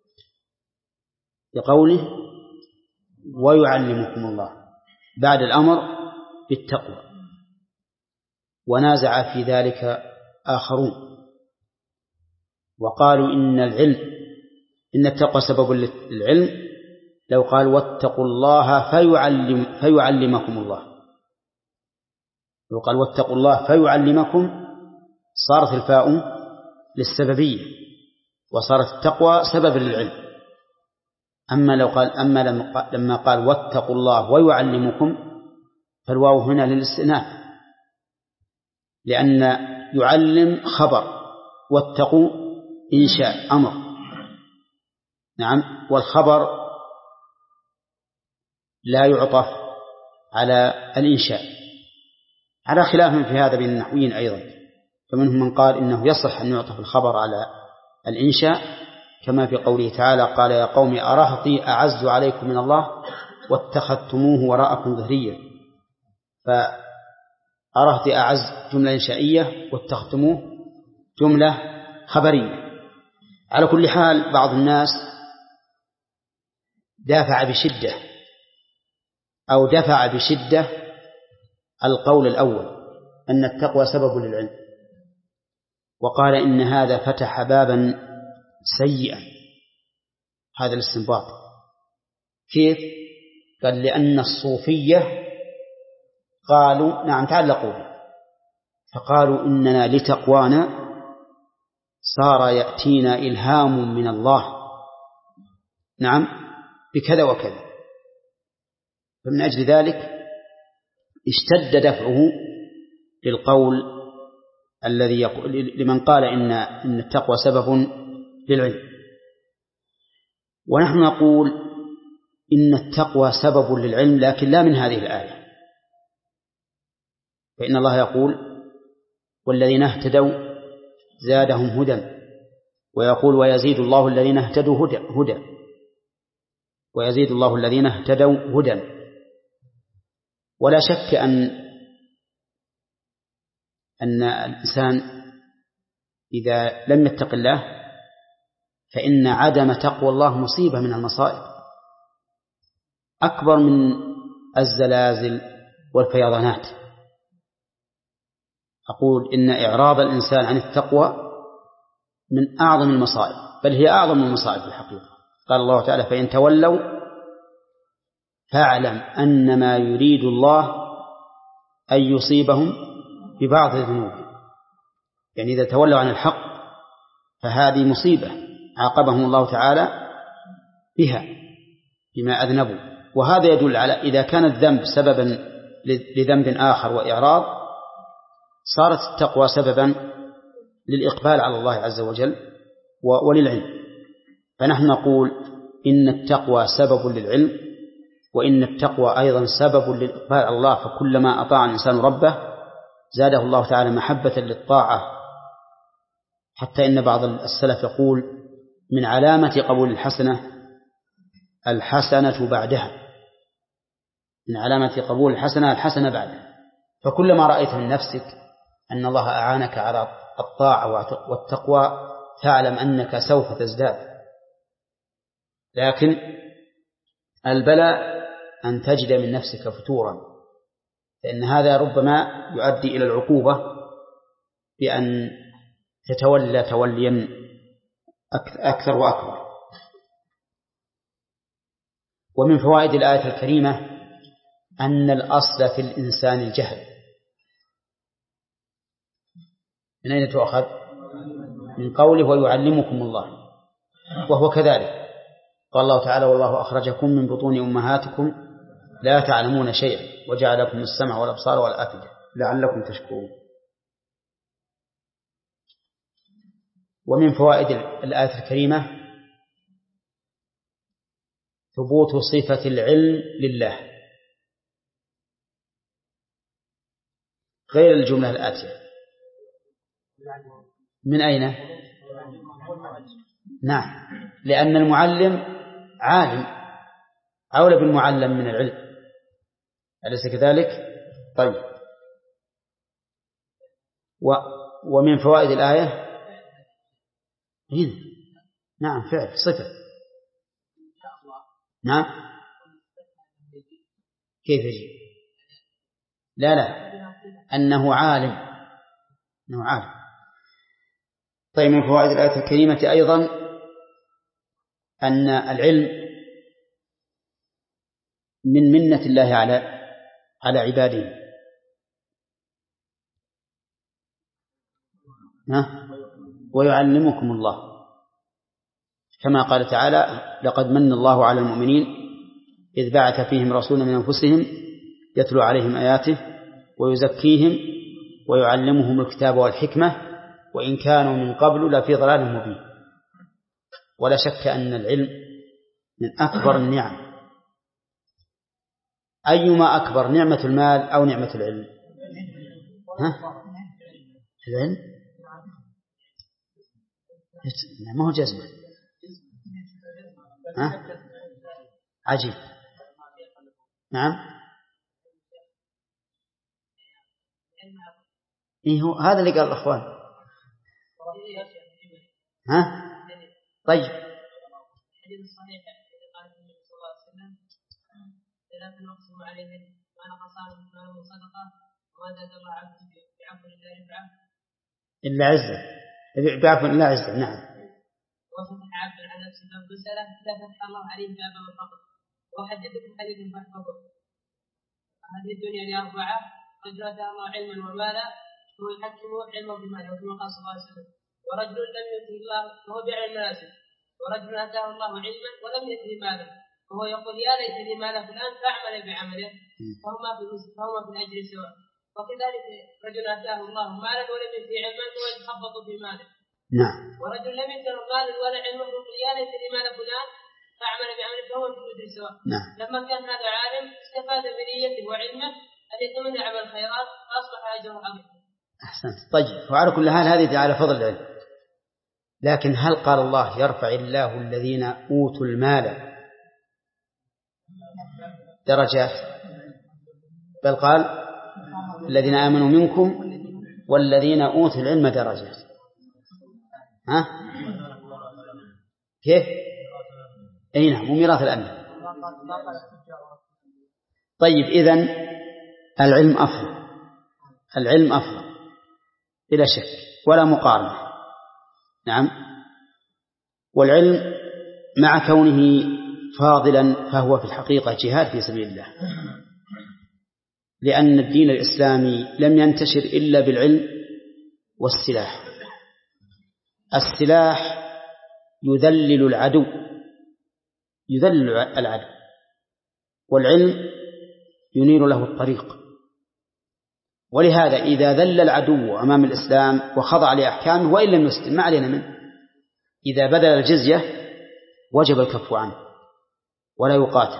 لقوله ويعلمكم الله بعد الأمر بالتقوى، ونازع في ذلك آخرون وقالوا إن العلم إن التقوى سبب للعلم لو قال واتقوا الله فيعلم فيعلمكم الله، لو قال واتقوا الله فيعلمكم صارت الفاء للسببية وصارت التقوى سبب للعلم. أما لو قال أما لما قال واتقوا الله ويعلمكم فالواو هنا للاستئناف، لأن يعلم خبر واتقوا إنشاء أمر. نعم، والخبر لا يعطف على الإنشاء، على خلاف في هذا بين النحويين أيضا، فمنهم من قال إنه يصح أن يعطف الخبر على الإنشاء كما في قوله تعالى قال يا قوم أرهطي أعز عليكم من الله واتخذتموه وراءكم ظهريا، فأرهطي أعز جملة إنشائية واتخذتموه جملة خبرية. على كل حال بعض الناس دافع بشدة أو دفع بشدة القول الأول أن التقوى سبب للعلم، وقال إن هذا فتح بابا سيئا. هذا الاستنباط كيف؟ قال لأن الصوفية قالوا نعم تعلقوا به، فقالوا إننا لتقوانا صار يأتينا إلهام من الله نعم بكذا وكذا، فمن أجل ذلك اشتد دفعه للقول الذي يقول لمن قال إن إن التقوى سبب للعلم. ونحن نقول إن التقوى سبب للعلم لكن لا من هذه الآية، فإن الله يقول والذين اهتدوا زادهم هدى، ويقول ويزيد الله الذين اهتدوا هدى هدى ويزيد الله الذين اهتدوا هدى. ولا شك أن أن الإنسان إذا لم يتق الله فإن عدم تقوى الله مصيبة من المصائب أكبر من الزلازل والفيضانات. أقول إن إعراض الإنسان عن التقوى من أعظم المصائب، بل هي أعظم المصائب في الحقيقة. قال الله تعالى فإن تولوا فاعلم أنما يريد الله أن يصيبهم ببعض ذنوبهم، يعني إذا تولوا عن الحق فهذه مصيبة عاقبهم الله تعالى بها بما أذنبوا. وهذا يدل على إذا كان الذنب سببا لذنب آخر وإعراض صارت التقوى سببا للإقبال على الله عز وجل وللعلم. فنحن نقول إن التقوى سبب للعلم، وإن التقوى أيضا سبب للإقبال على الله، فكلما أطاع الإنسان ربه زاده الله تعالى محبة للطاعة، حتى إن بعض السلف يقول من علامة قبول الحسنة الحسنة بعدها، من علامة قبول الحسنة الحسنة بعدها. فكلما رأيت من نفسك أن الله أعانك على الطاعة والتقوى فاعلم أنك سوف تزداد. لكن البلاء أن تجد من نفسك فتورا، فإن هذا ربما يؤدي إلى العقوبة بأن تتولى توليا أكثر وأكبر. ومن فوائد الآية الكريمة أن الأصل في الإنسان الجهل. من أين تؤخذ؟ من قوله ويعلمكم الله، وهو كذلك. قال الله تعالى والله أخرجكم من بطون أمهاتكم لا تعلمون شيئا وجعل لكم السمع والأبصار والأفئدة لعلكم تشكرون. ومن فوائد الآية الكريمة ثبوت صفة العلم لله غير الجملة الآتية. من أين؟ نعم، لأن المعلم عالم أولى بالمعلم من العلم، أليس كذلك؟ طيب. و ومن فوائد الآية هنا نعم فعل صفة. نعم كيف يجي؟ لا لا أنه عالم، أنه عالم. طيب من فوائد الآية الكريمة أيضا أن العلم من منة الله على على عباده. ها؟ ويعلمكم الله كما قال تعالى لقد من الله على المؤمنين إذ بعث فيهم رسولا من أنفسهم يتلو عليهم آياته ويزكيهم ويعلمهم الكتاب والحكمة وإن كانوا من قبل لفي ضلال مبين. ولا شك أن العلم من أكبر النعم. أيما أكبر، نعمة المال أو نعمة العلم؟ ها؟ العلم ما هو جزمة. ها؟ عجيب. نعم إيه هو هذا اللي قال الأخوان. ها؟ طيب الحديث الصحيح الذي قال النبي صلى الله عليه وسلم ثلاث نقسم عليهن ما نقص عنه من صدقة وما زاد الله عبد بعفو إلا رفعه إلا عزة بعفو إلا عزة. نعم. وفتح عبد عن نفسه باب مسألة إلا فتح الله عليه باب الفقر. وحدثت حديث فاحفظه. هذه الدنيا لأربعة: رجل آتاه الله علما ومالا هو يحكمه علما بماله كما قال صلى الله عليه وسلم، ورجل لم يؤته الله وهو بيع المناسب، ورجل آتاه الله علما ولم يؤته مالا وهو يقول يا ليتني مال فلان فأعمل بعمله فهما في فهما في الأجر سواء. وكذلك رجل آتاه الله مالا ولم يؤته علما وهو يتخبط في ماله. نعم. ورجل لم يؤته مالا ولا علما ويقول يا ليتني مال فلان فأعمل بعمله فهو في الأجر سواء. نعم. لما كان هذا عالم استفاد بنيته وعلمه أن يتمنى عمل الخيرات فأصبح أجره عظيم. أحسنت. طيب وعلى كل حال هذه على فضل العلم. لكن هل قال الله يرفع الله الذين أوتوا المال درجات؟ بل قال الذين آمنوا منكم والذين أوتوا العلم درجات. ها؟ كيف؟ أي نعم وميراث الأنبياء. طيب إذن العلم أفضل، العلم أفضل بلا شك ولا مقارنة. نعم. والعلم مع كونه فاضلا فهو في الحقيقة جهاد في سبيل الله، لأن الدين الإسلامي لم ينتشر إلا بالعلم والسلاح. السلاح يذلل العدو يذلل العدو والعلم ينير له الطريق. ولهذا إذا ذل العدو أمام الإسلام وخضع لأحكامه وإن لم يسلم ما علينا منه، إذا بدل الجزية وجب الكف عنه ولا يقاتل.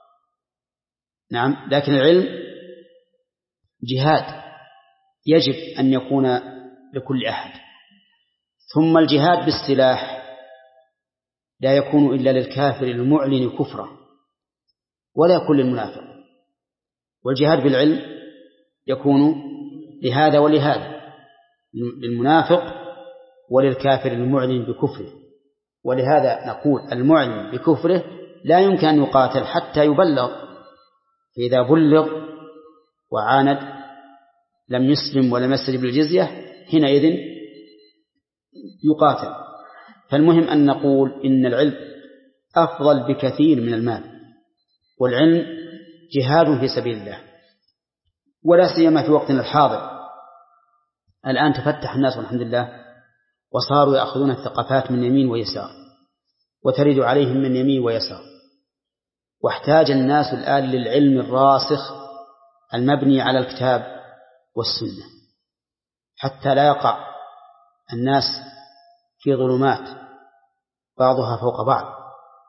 نعم. لكن العلم جهاد يجب أن يكون لكل أحد. ثم الجهاد بالسلاح لا يكون إلا للكافر المعلن كفره، ولا يكون للمنافق. والجهاد بالعلم يكون لهذا ولهذا، للمنافق وللكافر المعلن بكفره. ولهذا نقول المعلن بكفره لا يمكن أن يقاتل حتى يبلغ، فإذا بلغ وعاند لم يسلم ولم يستجب للجزية حينئذ يقاتل. فالمهم أن نقول إن العلم أفضل بكثير من المال، والعلم جهاد في سبيل الله، ولا سيما في وقتنا الحاضر. الآن تفتح الناس والحمد لله، وصاروا يأخذون الثقافات من يمين ويسار، وترد عليهم من يمين ويسار. واحتاج الناس الآن للعلم الراسخ المبني على الكتاب والسنة، حتى لا يقع الناس في ظلمات بعضها فوق بعض.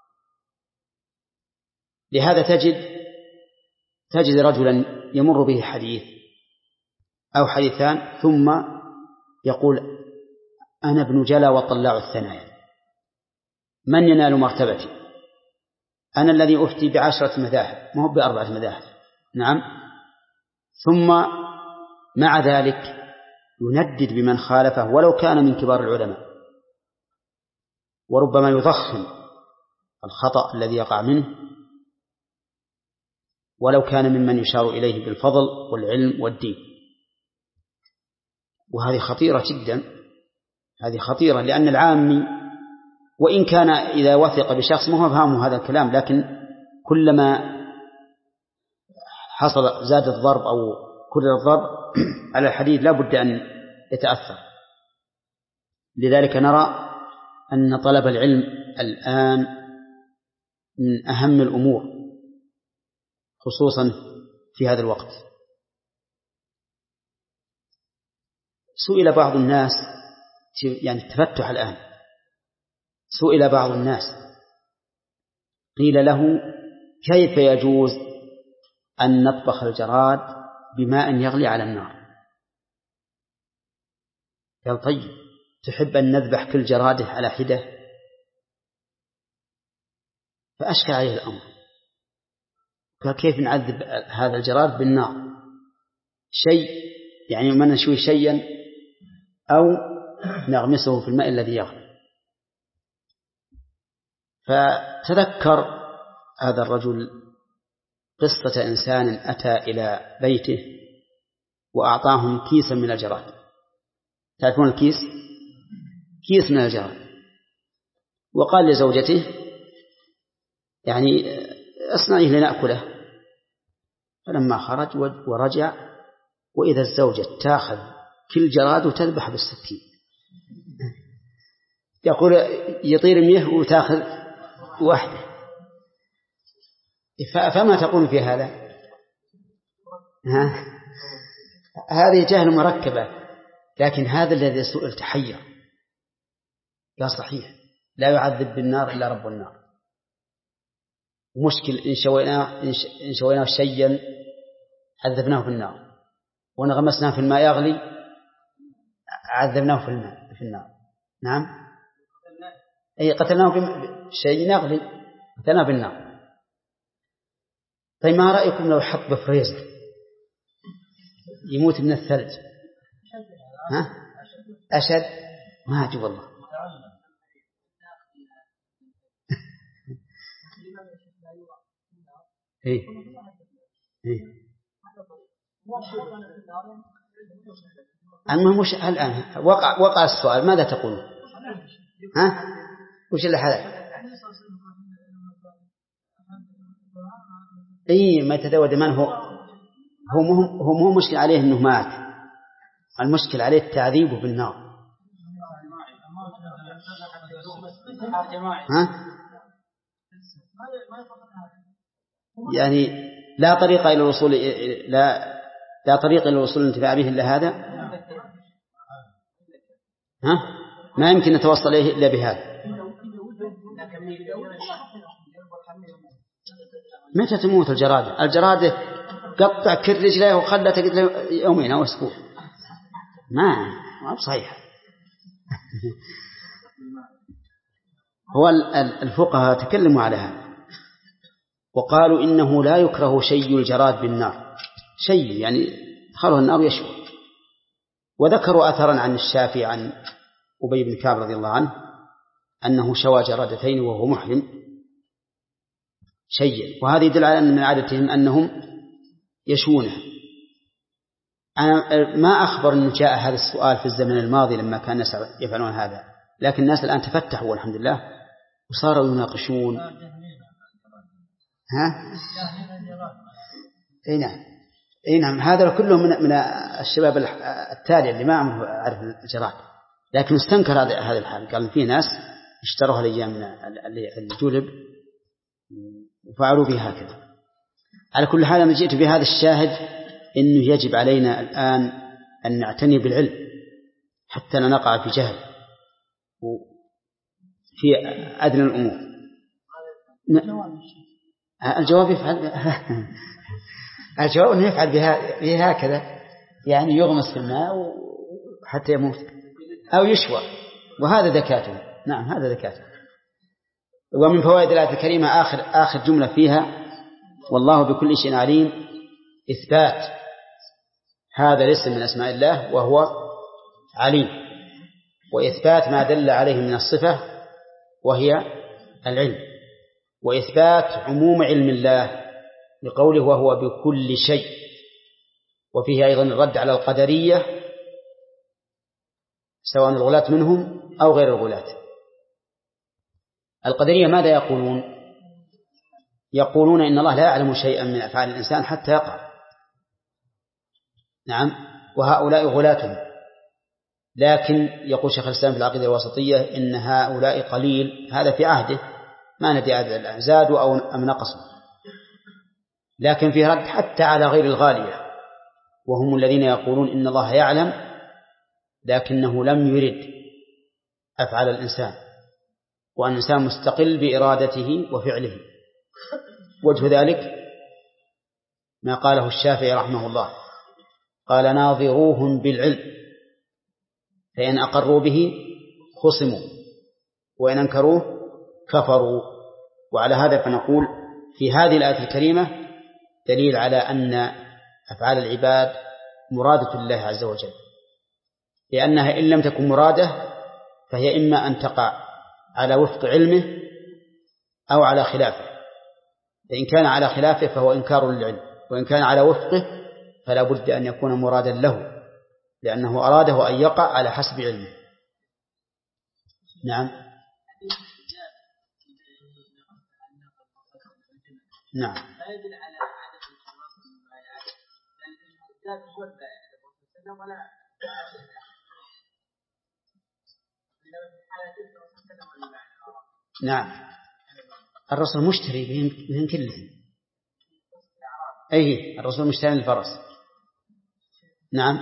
لهذا تجد تجد رجلا يمر به حديث أو حديثان ثم يقول أنا ابن جلا وطلاع الثنايا، من ينال مرتبتي؟ أنا الذي أفتي بعشرة مذاهب ما هو بأربعة مذاهب. نعم. ثم مع ذلك يندد بمن خالفه ولو كان من كبار العلماء، وربما يضخم الخطأ الذي يقع منه ولو كان ممن يشار إليه بالفضل والعلم والدين. وهذه خطيرة جدا، هذه خطيرة، لأن العامي وإن كان إذا وثق بشخص ما هو فهمه هذا الكلام، لكن كلما حصل زاد الضرب أو كرر الضرب على الحديد لا بد أن يتأثر. لذلك نرى أن طلب العلم الآن من أهم الأمور، خصوصا في هذا الوقت. سئل بعض الناس، يعني التفتح الآن، سئل بعض الناس قيل له كيف يجوز أن نطبخ الجراد بماء يغلي على النار؟ قال طيب تحب أن نذبح كل جراده على حدة؟ فأشكل عليه الأمر، قال كيف نعذب هذا الجراد بالنار؟ شيء يعني ما نشوي شيئا أو نغمسه في الماء الذي يغلي. فتذكر هذا الرجل قصة إنسان أتى إلى بيته وأعطاهم كيسا من الجراد. تعرفون الكيس؟ كيس من الجراد. وقال لزوجته يعني اصنعيه لنأكله. فلما خرج ورجع وإذا الزوجة تأخذ كل جراد وتذبح بالسكين، يقول يطير ميه وتأخذ واحدة. فما تقول في هذا؟ ها؟ هذه جهل مركبة. لكن هذا الذي سئل تحير، قال صحيح لا يعذب بالنار إلا رب النار. مشكل إن شويناه إن شويناه شيئا عذبناه في النار، ونغمسناه في الماء يغلي عذبناه في الماء في النار. نعم، أي قتلناه بشيء يغلي قتلناه بالنار. طيب ما رأيكم لو حط بفريزر يموت من الثلج؟ ها؟ أشد؟ ما أجي والله. إيه إيه المهم وش الآن وقع وقع السؤال، ماذا تقول؟ ها؟ وش اللي حدث؟ إيه ما يتزود من هو هو مهم هو مو مشكل عليه إنه مات، المشكل عليه التعذيب بالنار. ها؟ يعني لا طريق إلى الوصول لا لا طريق إلى الوصول الانتفاع به إلا هذا. ها؟ ما يمكن نتوصل إليه إلا بهذا. متى تموت الجرادة؟ الجرادة قطع كل رجليه وخلته يومين أو أسبوع. ما ما بصحيح. هو الفقهاء تكلموا على هذا وقالوا إنه لا يكره شيء الجراد بالنار، شيء يعني دخله النار يشوي. وذكروا أثرا عن الشافعي عن أبي بن كعب رضي الله عنه أنه شوى جرادتين وهو محرم شيئا، وهذا يدل على أن من عادتهم أنهم يشونه. أنا ما أخبر أنه جاء هذا السؤال في الزمن الماضي لما كان الناس يفعلون هذا، لكن الناس الآن تفتحوا والحمد لله وصاروا يناقشون. ها؟ اي نعم، اي نعم، هذا كله من من الشباب التالي اللي ما عرف الجراد، لكن استنكر هذا الحال، قال في ناس اشتروها الايام من الجلب وفعلوا بها هكذا. على كل حال أنا جئت بهذا الشاهد إنه يجب علينا الآن أن نعتني بالعلم حتى لا نقع في جهل في أدنى الأمور. الجواب يفعل الجواب أنه يفعل بها هكذا، يعني يغمس في الماء حتى يموت أو يشوى، وهذا ذكاته. نعم هذا ذكاته. ومن فوائد الآية الكريمة آخر آخر جملة فيها والله بكل شيء عليم، إثبات هذا الاسم من أسماء الله وهو عليم، وإثبات ما دل عليه من الصفة وهي العلم، وإثبات عموم علم الله بقوله وهو بكل شيء. وفيه أيضا الرد على القدرية سواء الغلاة منهم أو غير الغلاة. القدرية ماذا يقولون؟ يقولون إن الله لا يعلم شيئا من أفعال الإنسان حتى يقع. نعم، وهؤلاء غلاتهم، لكن يقول شيخ الإسلام في العقيدة الواسطية إن هؤلاء قليل، هذا في عهده ما ندري هذا زادوا أو أم نقصوا، لكن في رد حتى على غير الغالية، وهم الذين يقولون إن الله يعلم لكنه لم يرد أفعال الإنسان، وأن الإنسان مستقل بإرادته وفعله. وجه ذلك ما قاله الشافعي رحمه الله، قال ناظروهم بالعلم فإن أقروا به خصموا وإن أنكروه كفروا. وعلى هذا فنقول في هذه الآية الكريمة دليل على أن أفعال العباد مرادة الله عز وجل، لأنها إن لم تكن مرادة فهي إما أن تقع على وفق علمه أو على خلافه، فإن كان على خلافه فهو إنكار للعلم، وإن كان على وفقه فلا بد أن يكون مرادا له لأنه أراده أن يقع على حسب علمه. نعم نعم نعم الرسول مشتري بهم كلهم. أي الرسول مشتري للفرس. نعم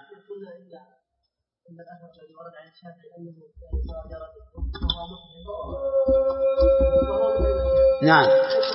نعم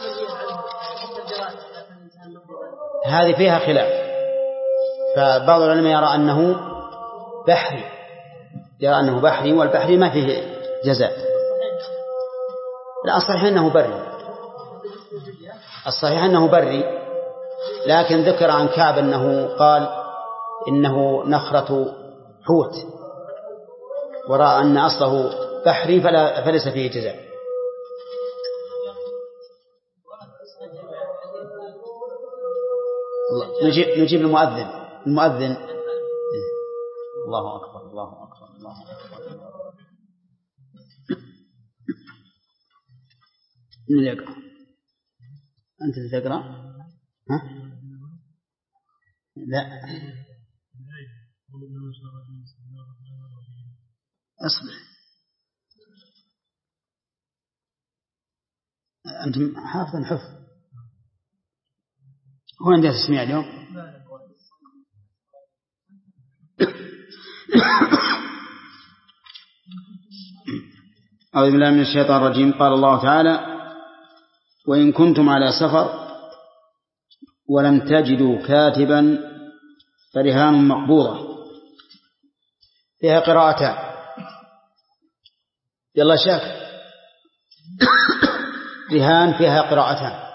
هذه فيها خلاف، فبعض العلماء يرى أنه بحري، يرى أنه بحري، والبحري ما فيه جزاء. لا، الصحيح أنه بري، الصحيح أنه بري، لكن ذكر عن كعب أنه قال إنه نخرة حوت، ورأى أن أصله بحري فلا فليس فيه جزاء. نجيب, نجيب المؤذن المؤذن الله أكبر الله أكبر الله أكبر. من اللي يقرأ؟ أنت اللي تقرأ؟ ها؟ لا أصبر، أنتم حافظا حفظ. هو عندها تسميع اليوم؟ أعوذ بالله من الشيطان الرجيم. قال الله تعالى وإن كنتم على سفر ولم تجدوا كاتبا فرهان مقبوضة. فيها قراءتان. يلا شاك رهان فيها قراءتان.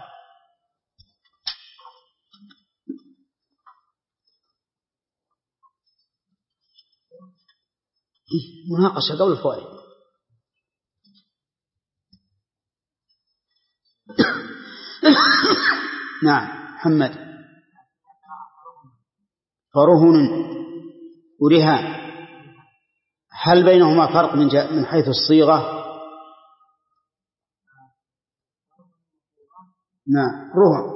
مناقشة قبل الفوائد. نعم محمد. فرهن ورهان هل بينهما فرق من, من حيث الصيغة؟ نعم رهن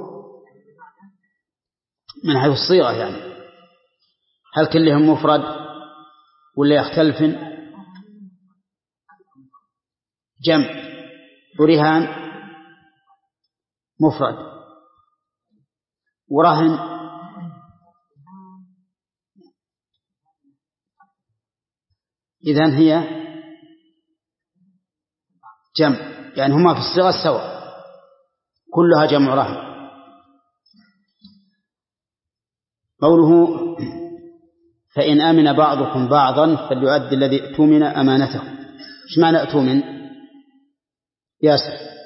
من حيث الصيغة يعني هل كلهم مفرد ولا يختلف؟ جمع. ورهان مفرد. ورهن إذن هي جمع يعني هما في الصيغة سواء كلها جمع رهن. قوله فإن آمن بعضكم بعضا فليؤدي الذي اؤتمن أمانته. ايش معنى اؤتمن؟ ياسر.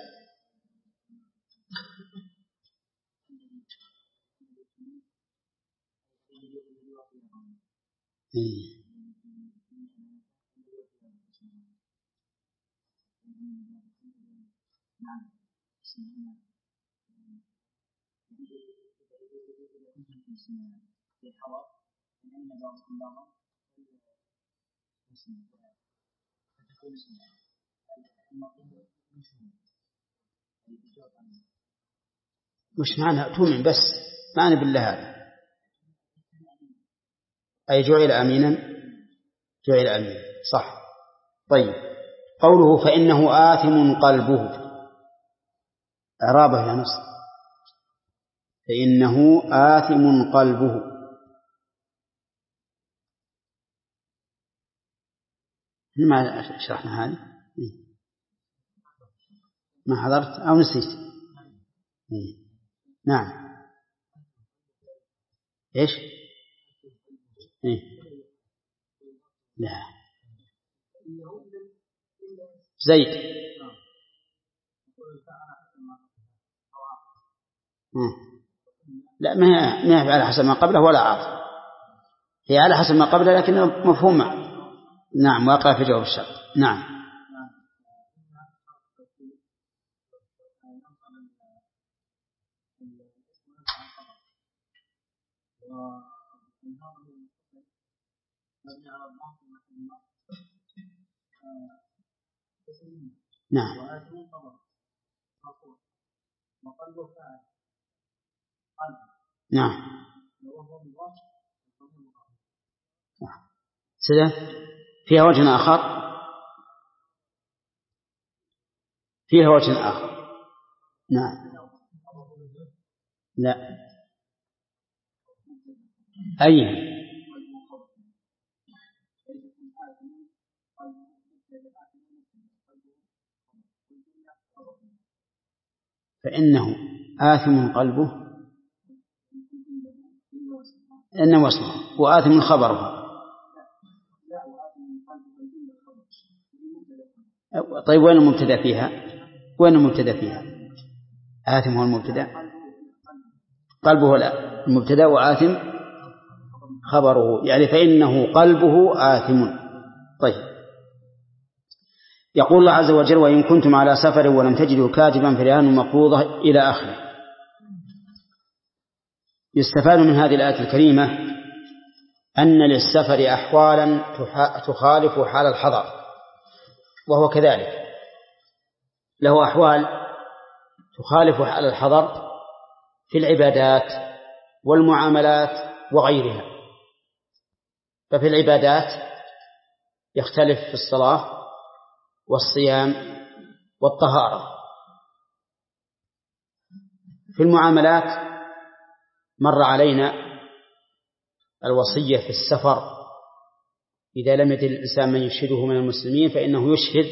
مش معنى اؤتمن بس معنى بالله هذا أي جعل أمينا جعل أمينا صح. طيب قوله فإنه آثم قلبه إعرابه يا نصر. فإنه آثم قلبه ما شرحنا هذه ما حضرت أو نسيت؟ نعم إيش؟ إيه؟ لا زيد لا ما ما على حسب ما قبله ولا عاطف هي على حسب ما قبله لكنه مفهومة. نعم واقع في جواب الشرط. نعم نعم نعم سيدة فيها وجه آخر فيها وجه آخر. نعم لا أي فإنه آثم قلبه إنه وصفه وآثم خبره. طيب وين المبتدأ فيها؟ وين المبتدأ فيها؟ آثم هو المبتدأ قلبه لا المبتدأ وآثم خبره يعني فإنه قلبه آثم. طيب يقول الله عز وجل وإن كنتم على سفر ولم تجدوا كاتبا فرهان مقبوضة إلى آخره. يستفاد من هذه الآية الكريمة أن للسفر أحوالا تخالف حال الحضر وهو كذلك له أحوال تخالف حال الحضر في العبادات والمعاملات وغيرها. ففي العبادات يختلف في الصلاة والصيام والطهارة. في المعاملات مر علينا الوصية في السفر إذا لم يجد الإنسان من يشهده من المسلمين فإنه يشهد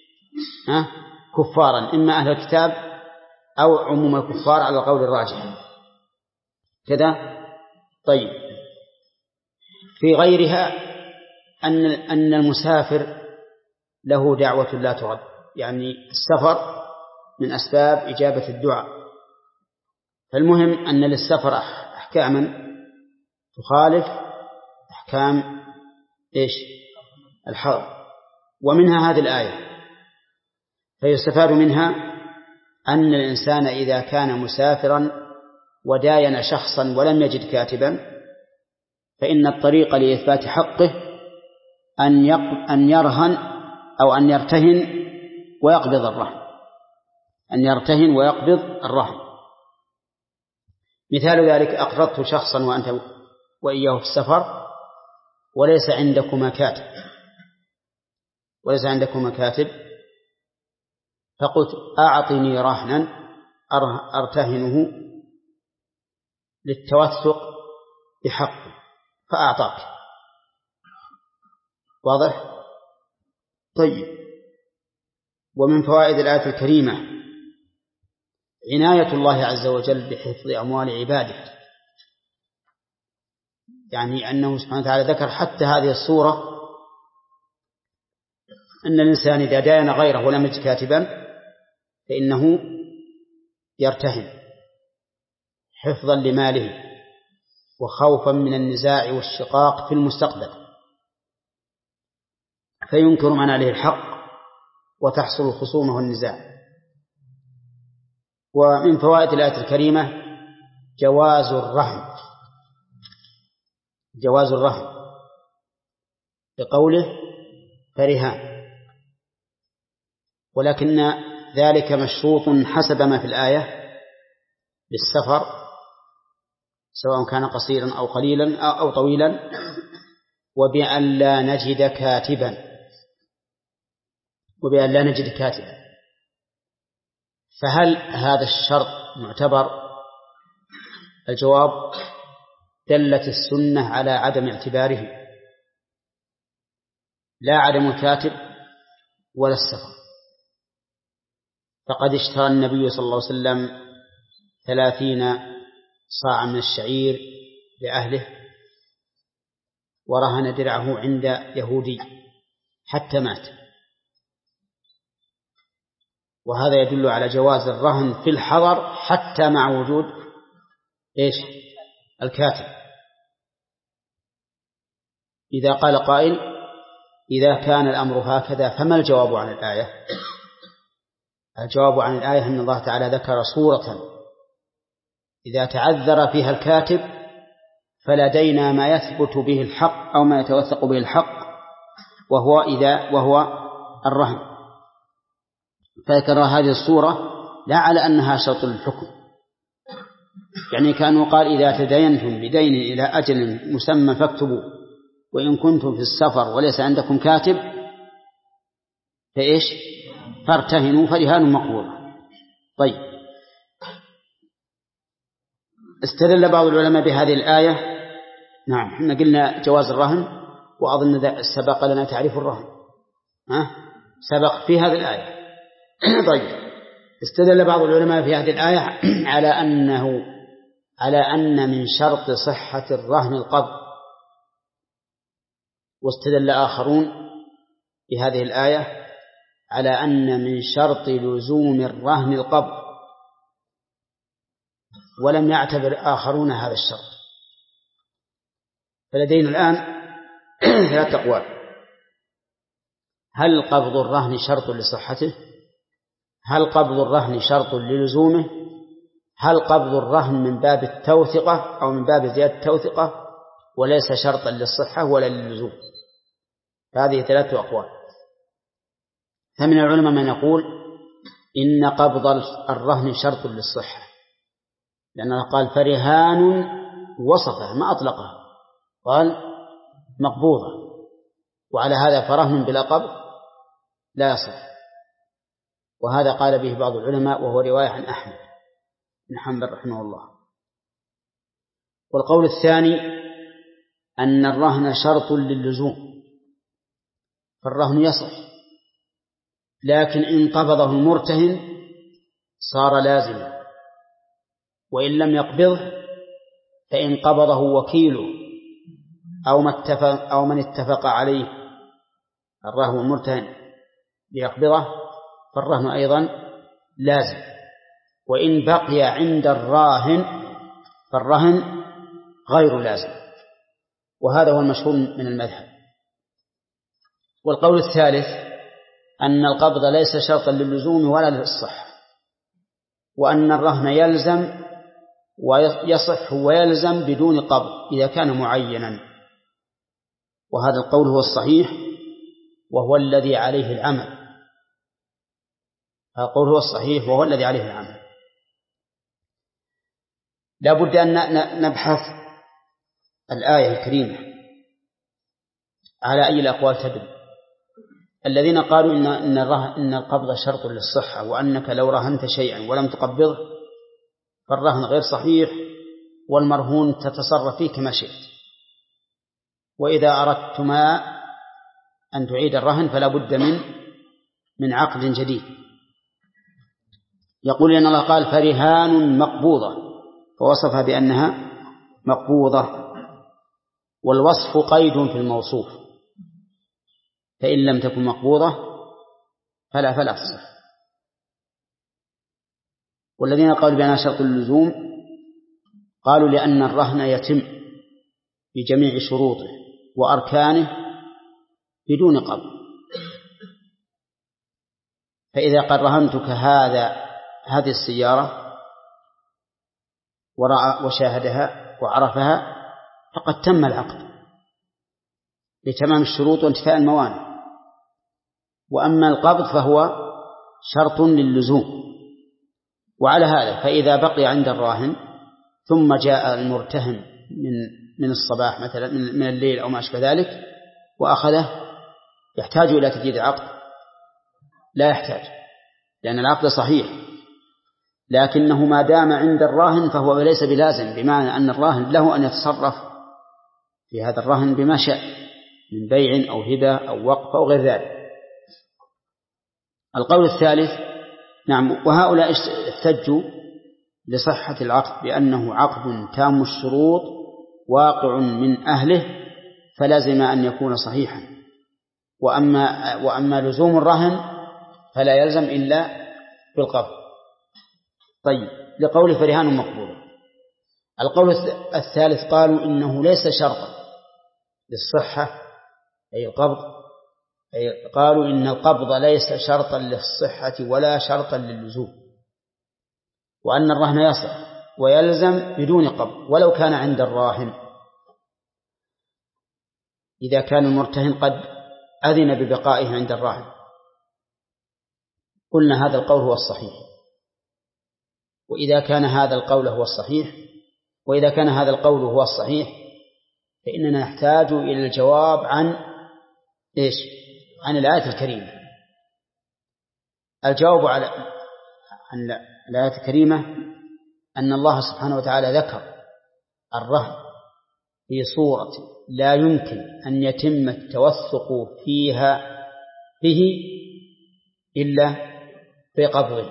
كفارا إما أهل الكتاب أو عموم الكفار على القول الراجح كذا. طيب في غيرها أن أن المسافر له دعوة لا ترد يعني السفر من أسباب إجابة الدعاء. فالمهم أن للسفر أحكاما تخالف أحكام إيش الحضر، ومنها هذه الآية. فيستفاد منها أن الإنسان إذا كان مسافرا وداين شخصا ولم يجد كاتبا فإن الطريق لإثبات حقه أن أن يرهن أو أن يرتهن ويقبض الرهن، أن يرتهن ويقبض الرهن. مثال ذلك: أقرضت شخصا وأنت وإياه في السفر وليس عندكما كاتب وليس عندكما كاتب فقلت أعطني رهنا أرتهنه للتوثق بحقه فأعطاك. واضح؟ طيب. ومن فوائد الآية الكريمة عناية الله عز وجل بحفظ أموال عباده، يعني أنه سبحانه وتعالى ذكر حتى هذه الصورة أن الإنسان إذا داين غيره ولم يجد كاتبا فإنه يرتهن حفظا لماله وخوفا من النزاع والشقاق في المستقبل، فينكر من عليه الحق وتحصل الخصومة والنزاع. ومن فوائد الآية الكريمة جواز الرهن جواز الرهن بقوله فرهان، ولكن ذلك مشروط حسب ما في الآية بالسفر سواء كان قصيرا أو قليلا أو طويلا، وبأن لا نجد كاتبا وبأن لا نجد كاتبا فهل هذا الشرط معتبر؟ الجواب: دلت السنة على عدم اعتباره، لا عدم الكاتب ولا السفر. فقد اشترى النبي صلى الله عليه وسلم ثلاثين صاعا من الشعير لأهله ورهن درعه عند يهودي حتى مات، وهذا يدل على جواز الرهن في الحضر حتى مع وجود إيش الكاتب. إذا قال قائل: إذا كان الأمر هكذا فما الجواب عن الآية؟ الجواب عن الآية أن الله تعالى ذكر صورة إذا تعذر فيها الكاتب فلدينا ما يثبت به الحق أو ما يتوثق به الحق وهو إذا وهو الرهن، فذكر هذه الصورة لا على أنها شرط للحكم، يعني كانوا قال: إذا تدينتم بدين إلى أجل مسمى فاكتبوا، وإن كنتم في السفر وليس عندكم كاتب فإيش فارتهنوا فرهان مقبولة. طيب. استدل بعض العلماء بهذه الآية. نعم، احنا قلنا جواز الرهن، وأظن سبق لنا تعريف الرهن، ها؟ سبق في هذه الآية. طيب. استدل بعض العلماء في هذه الآية على أنه على أن من شرط صحة الرهن القبض، واستدل آخرون بهذه الآية على أن من شرط لزوم الرهن القبض، ولم يعتبر آخرون هذا الشرط. فلدينا الآن ثلاث أقوال: هل قبض الرهن شرط لصحته؟ هل قبض الرهن شرط للزومه؟ هل قبض الرهن من باب التوثقة أو من باب زيادة التوثقة وليس شرطا للصحة ولا للزوم؟ هذه ثلاثة أقوال. فمن العلماء من يقول إن قبض الرهن شرط للصحة، لأنه قال فرهان وصفه ما أطلقه، قال مقبوضة، وعلى هذا فرهن بلا قبض لا يصح. وهذا قال به بعض العلماء وهو رواية عن أحمد بن حنبل رحمه الله. والقول الثاني أن الرهن شرط للزوم، فالرهن يصح، لكن إن قبضه المرتهن صار لازما، وإن لم يقبضه فإن قبضه وكيله أو من اتفق, أو من اتفق عليه الرهن المرتهن ليقبضه فالرهن أيضا لازم، وإن بقي عند الراهن فالرهن غير لازم، وهذا هو المشهور من المذهب. والقول الثالث أن القبض ليس شرطا للزوم ولا للصحة، وأن الرهن يلزم ويصح ويلزم بدون قبض إذا كان معينا، وهذا القول هو الصحيح وهو الذي عليه العمل. هذا القول هو الصحيح وهو الذي عليه العمل. لا بد أن نبحث الآية الكريمة على أي الأقوال تدل. الذين قالوا إن, إن, إن القبض شرط للصحة، وأنك لو رهنت شيئا ولم تقبضه فالرهن غير صحيح، والمرهون تتصرف فيه كما شئت، وإذا أردتما أن تعيد الرهن فلا بد من من عقد جديد. يقول إن الله قال فرهان مقبوضة، فوصفها بأنها مقبوضة، والوصف قيد في الموصوف، فإن لم تكن مقبوضة فلا فلا تصح. والذين قالوا بأنها شرط اللزوم قالوا لأن الرهن يتم بجميع شروطه وأركانه بدون قبض، فإذا قد رهنتك هذا هذه السيارة ورأى وشاهدها وعرفها فقد تم العقد لتمام الشروط وانتفاء الموانع. وأما القبض فهو شرط للزوم. وعلى هذا فإذا بقي عند الراهن ثم جاء المرتهن من من الصباح مثلا من الليل أو ما أشبه ذلك وأخذه، يحتاج إلى تجديد العقد؟ لا يحتاج، لأن العقد صحيح، لكنه ما دام عند الراهن فهو ليس بلازم، بمعنى أن الراهن له أن يتصرف في هذا الرهن بما شاء من بيع أو هبة أو وقف أو غير ذلك. القول الثالث نعم، وهؤلاء احتجوا لصحة العقد بأنه عقد تام الشروط واقع من أهله فلازم أن يكون صحيحا، وأما, وأما لزوم الرهن فلا يلزم إلا بالقبض. طيب، لقول فرهان مقبول. القول الثالث قالوا إنه ليس شرطا للصحة أي القبض، أي قالوا إن القبض ليس شرطا للصحة ولا شرطا للزوم، وأن الرهن يصح ويلزم بدون قبض ولو كان عند الراهن إذا كان المرتهن قد أذن ببقائه عند الراهن. قلنا هذا القول هو الصحيح، وإذا كان هذا القول هو الصحيح وإذا كان هذا القول هو الصحيح فإننا نحتاج إلى الجواب عن إيش؟ عن الآية الكريمة. الجواب على عن الآية الكريمة أن الله سبحانه وتعالى ذكر الرهن في صورة لا يمكن أن يتم التوثق فيها به إلا بقبضه،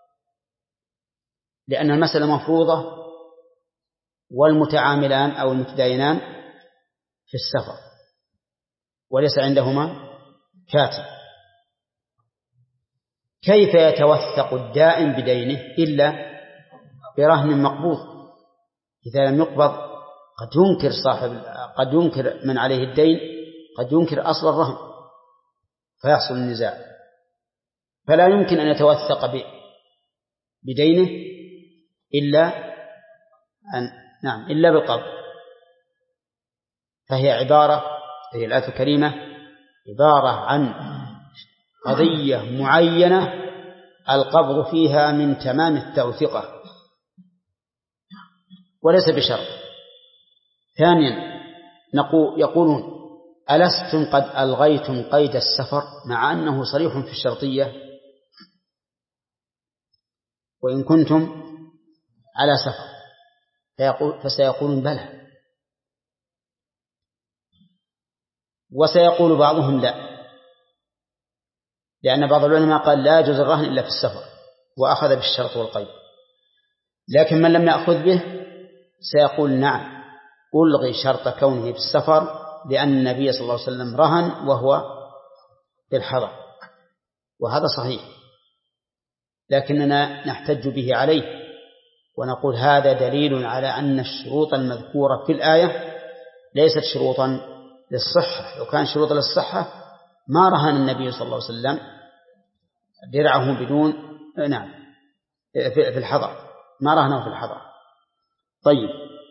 لأن المسألة مفروضة والمتعاملان أو المتداينان في السفر وليس عندهما كاتب، كيف يتوثق الدائن بدينه إلا برهن مقبوض؟ إذا لم يقبض قد ينكر صاحب قد ينكر من عليه الدين، قد ينكر أصل الرهن فيحصل النزاع، فلا يمكن أن يتوثق بدينه إلا أن نعم إلا بالقبض. فهي عبارة هي الآية الكريمة عبارة عن قضية معينة القبض فيها من تمام التوثقة وليس بشرط. ثانيا يقولون ألستم قد ألغيتم قيد السفر مع أنه صريح في الشرطية وإن كنتم على سفر؟ فسيقولون بلى، وسيقول بعضهم لا، لأن بعض العلماء قال لا يجوز الرهن إلا في السفر وأخذ بالشرط والقيد، لكن من لم يأخذ به سيقول نعم ألغي شرط كونه في السفر لأن النبي صلى الله عليه وسلم رهن وهو في الحضر، وهذا صحيح لكننا نحتج به عليه ونقول هذا دليل على أن الشروط المذكورة في الآية ليست شروطا للصحة. لو كان شروطا للصحة ما رهن النبي صلى الله عليه وسلم درعه بدون نعم في الحضر، ما رهنه في الحضر. طيب،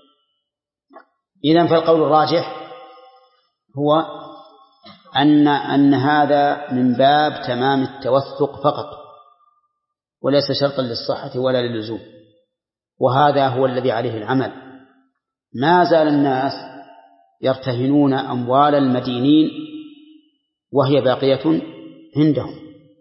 إذن فالقول الراجح هو أن أن هذا من باب تمام التوثق فقط وليس شرطا للصحة ولا للزوم، وهذا هو الذي عليه العمل. ما زال الناس يرتهنون أموال المدينين وهي باقية عندهم.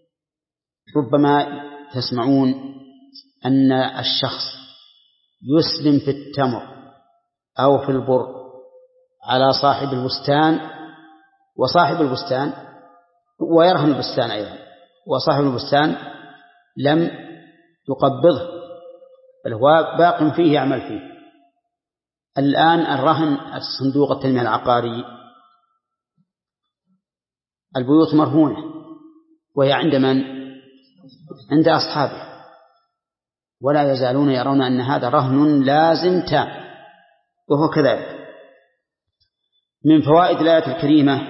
ربما تسمعون أن الشخص يسلم في التمر أو في البر على صاحب البستان، وصاحب البستان ويرهن البستان أيضا، وصاحب البستان لم يقبضه بل هو باق فيه يعمل فيه. الآن الرهن الصندوق التنمية العقاري البيوت مرهونة وهي عند من؟ عند أصحابه، ولا يزالون يرون أن هذا رهن لازم تام، وهو كذلك. من فوائد الآية الكريمة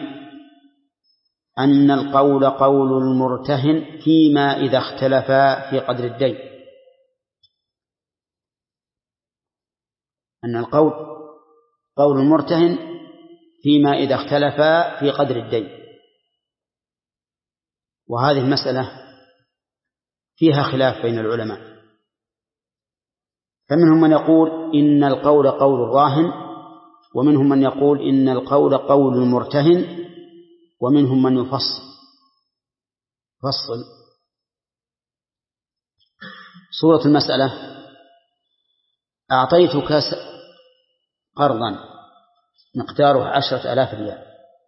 أن القول قول المرتهن فيما إذا اختلفا في قدر الدين، أن القول قول المرتهن فيما إذا اختلفا في قدر الدين. وهذه المسألة فيها خلاف بين العلماء، فمنهم من يقول إن القول قول الراهن، ومنهم من يقول إن القول قول المرتهن، ومنهم من يفصل فصل صورة المسألة: أعطيتك قرضا مقداره عشرة آلاف ريال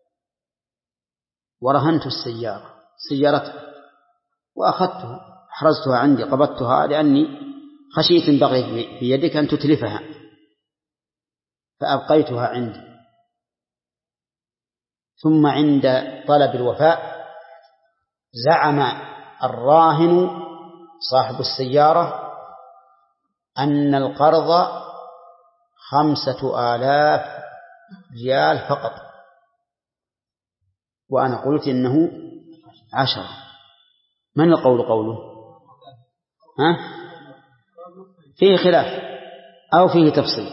ورهنت السيارة سيارتك وأخذتها أحرزتها عندي، قبضتها لأني خشيت إن بغيت في يدك أن تتلفها فأبقيتها عندي. ثم عند طلب الوفاء زعم الراهن صاحب السيارة أن القرض خمسة آلاف ريال فقط، وأنا قلت إنه عشرة. من القول قوله؟ ها؟ فيه خلاف أو فيه تفصيل.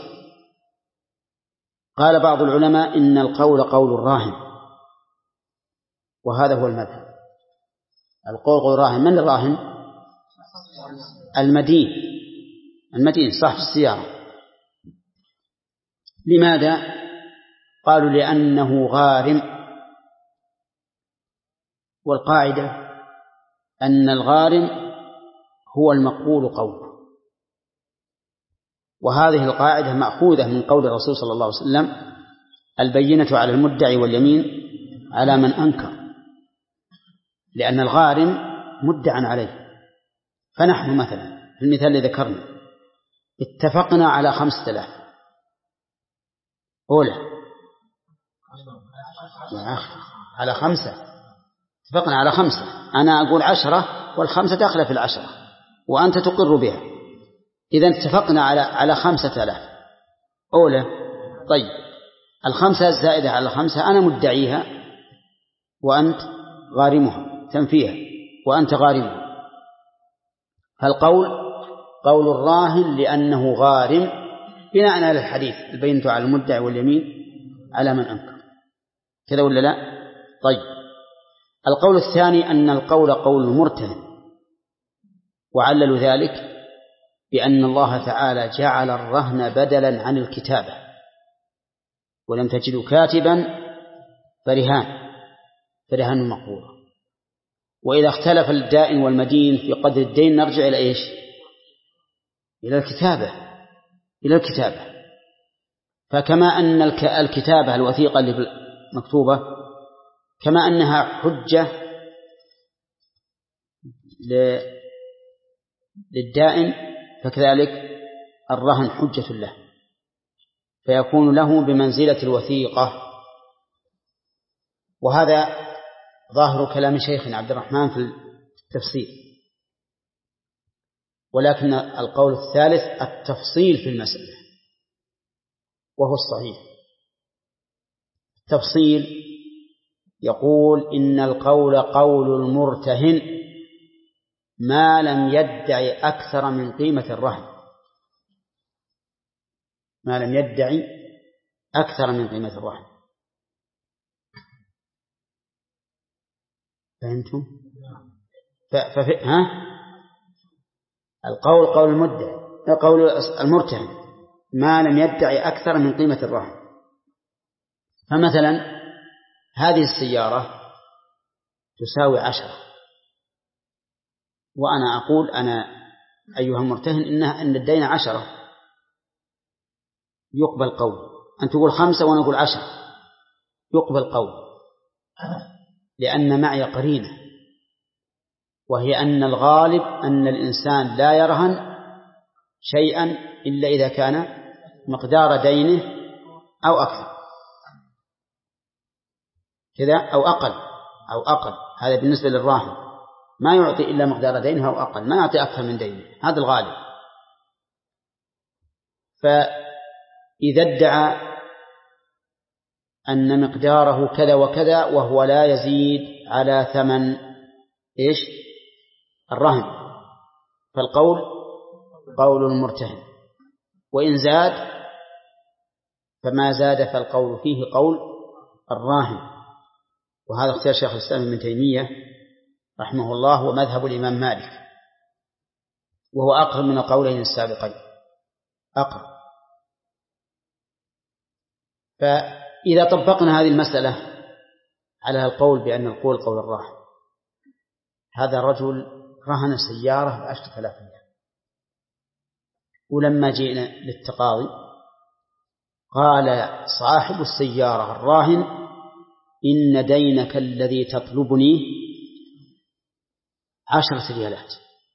قال بعض العلماء إن القول قول الراهن، وهذا هو المذهب. القول قول الراهن. من الراهن؟ المدين المدين صاحب السيارة. لماذا؟ قالوا لأنه غارم، والقاعدة أن الغارم هو المقول قوله، وهذه القاعدة مأخوذة من قول الرسول صلى الله عليه وسلم: البينة على المدعي واليمين على من أنكر. لأن الغارم مدعى عليه. فنحن مثلا في المثال الذي ذكرنا اتفقنا على خمسة آلاف أولى يا أخي على خمسة اتفقنا على خمسة، أنا أقول عشرة والخمسة داخلة في العشرة وأنت تقر بها، إذن اتفقنا على على خمسة آلاف أولى. طيب، الخمسة الزائدة على الخمسة أنا مدعيها وأنت غارمها، تنفيها وأنت غارمها. فالقول قول الراهن لأنه غارم بناء على الحديث: البينة على المدعي واليمين على من أنكر. كذا ولا لا؟ طيب، القول الثاني أن القول قول المرتهن، وعللوا ذلك بأن الله تعالى جعل الرهن بدلا عن الكتابة، ولم تجدوا كاتبا فرهان فرهان مقبولا. وإذا اختلف الدائن والمدين في قدر الدين نرجع إلى إيش؟ إلى الكتابة إلى الكتابة فكما أن الكتابة الوثيقة المكتوبة كما أنها حجة للدائن، فكذلك الرهن حجة له، فيكون له بمنزلة الوثيقة. وهذا ظاهر كلام شيخنا عبد الرحمن في التفسير. ولكن القول الثالث التفصيل في المسألة وهو الصحيح. التفصيل يقول إن القول قول المرتهن ما لم يدعي أكثر من قيمة الرهن، ما لم يدعي أكثر من قيمة الرهن. فهمتم؟ ففي ها القول قول المدعي قول المرتهن ما لم يدعي أكثر من قيمة الرهن. فمثلا هذه السيارة تساوي عشرة، وأنا أقول أنا أيها المرتهن إنها أن الدين عشرة، يقبل قول. أن تقول خمسة وأنا أقول عشرة يقبل قول، لأن معي قرينة، وهي أن الغالب أن الإنسان لا يرهن شيئا إلا إذا كان مقدار دينه أو أكثر كذا أو أقل أو أقل. هذا بالنسبة للراهن، ما يعطي إلا مقدار دينه أو أقل، ما يعطي أكثر من دينه، هذا الغالب. فإذا ادعى أن مقداره كذا وكذا وهو لا يزيد على ثمن إيش الرهن، فالقول قول المرتهن. وإن زاد فما زاد فالقول فيه قول الراهن. وهذا اختيار شيخ الإسلام ابن تيمية رحمه الله ومذهب الإمام مالك، وهو أقرب من القولين السابقين، أقرب. فإذا طبقنا هذه المسألة على القول بأن القول قول الراهن، هذا رجل رهن سيارة بعشرة آلاف ريال، ولما جئنا للتقاضي قال صاحب السيارة الراهن إن دينك الذي تطلبني عشرة ريالات،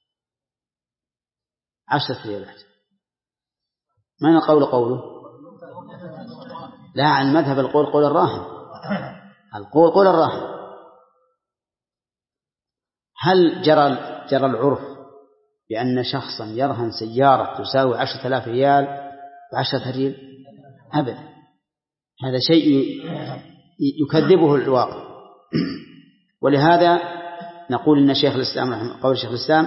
عشرة ريالات. من القول قوله؟ لا، عن مذهب القول قول الراهن، القول قول الراهن. هل جرى جرى العرف بأن شخصا يرهن سيارة تساوي عشرة آلاف ريال بعشرة ريال؟ أبدا، هذا شيء يكذبه الواقع. ولهذا نقول إن شيخ الإسلام قول شيخ الإسلام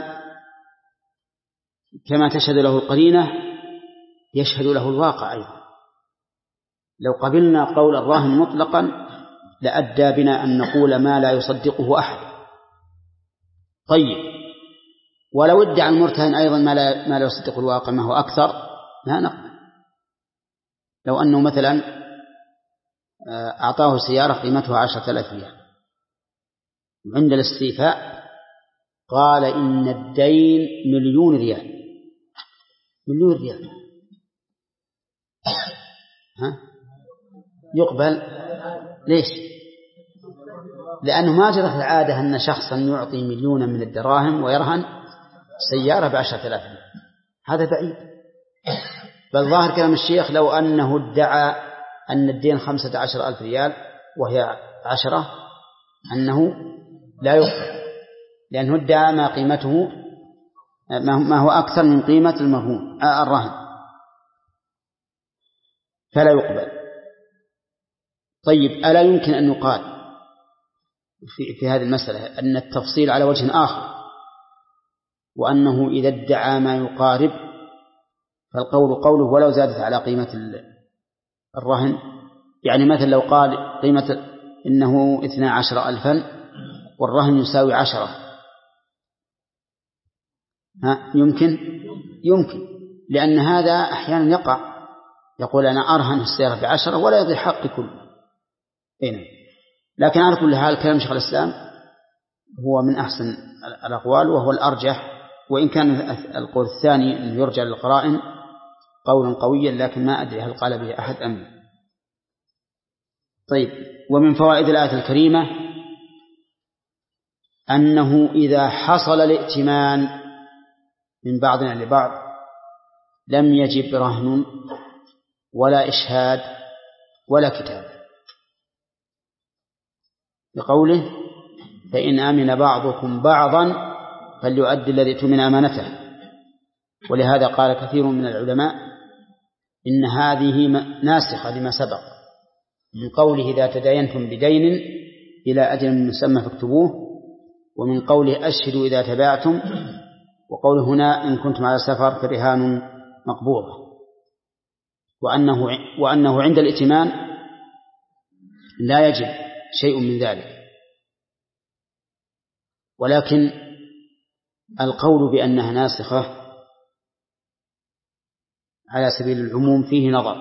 كما تشهد له القرينة يشهد له الواقع أيضا. لو قبلنا قول الراهن مطلقا لأدى بنا أن نقول ما لا يصدقه أحد. طيب، ولو ادعى المرتهن أيضا ما لا, ما لا يصدقه الواقع ما هو أكثر لا نقبل. لو أنه مثلا أعطاه سيارة قيمتها عشرة آلاف ريال، عند الاستيفاء قال إن الدين مليون ريال، مليون ريال، ها يقبل؟ ليش؟ لأنه ما جرت العادة أن شخصا يعطي مليونا من الدراهم ويرهن سيارة بعشرة آلاف ريال، هذا بعيد. بل ظاهر كلام الشيخ لو أنه ادعى أن الدين خمسة عشر ألف ريال وهي عشرة أنه لا يقبل، لأنه ادعى ما قيمته ما هو أكثر من قيمة المرهون الرهن، فلا يقبل. طيب، ألا يمكن أن يقال في, في هذه المسألة أن التفصيل على وجه آخر، وأنه إذا ادعى ما يقارب فالقول قوله ولو زادت على قيمة الرهن؟ يعني مثلا لو قال قيمة إنه اثنا عشر ألفا والرهن يساوي عشرة، ها يمكن؟ يمكن، لأن هذا أحيانا يقع، يقول أنا أرهن السيارة بعشرة ولا يضيع حقي كله. إيه. لكن على كل حال كلام شيخ الإسلام هو من أحسن الأقوال وهو الأرجح، وإن كان القول الثاني أنه يرجع للقرائن قولا قويا، لكن ما أدري هل قال به أحد أم لا. طيب، ومن فوائد الآية الكريمة أنه إذا حصل الائتمان من بعضنا لبعض لم يجب رهن ولا إشهاد ولا كتاب، بقوله فإن آمن بعضكم بعضا فليؤدي الذي اؤتمن أمانته ولهذا قال كثير من العلماء إن هذه ناسخة لما سبق من قوله إذا تداينتم بدين إلى أجل مسمى فاكتبوه، ومن قوله أشهدوا إذا تباعتم، وقوله هنا إن كنتم على سفر فرهان مقبوضة، وأنه, وأنه عند الائتمان لا يجب شيء من ذلك. ولكن القول بأنها ناسخة على سبيل العموم فيه نظر،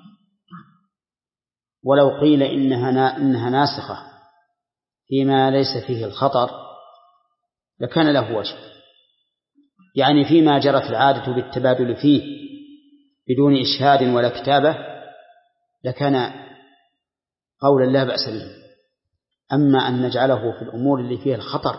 ولو قيل إنها, إنها ناسخة فيما ليس فيه الخطر لكان له وجه، يعني فيما جرت العادة بالتبادل فيه بدون إشهاد ولا كتابة لكان قولا لا بأس به. أما أن نجعله في الأمور اللي فيها الخطر،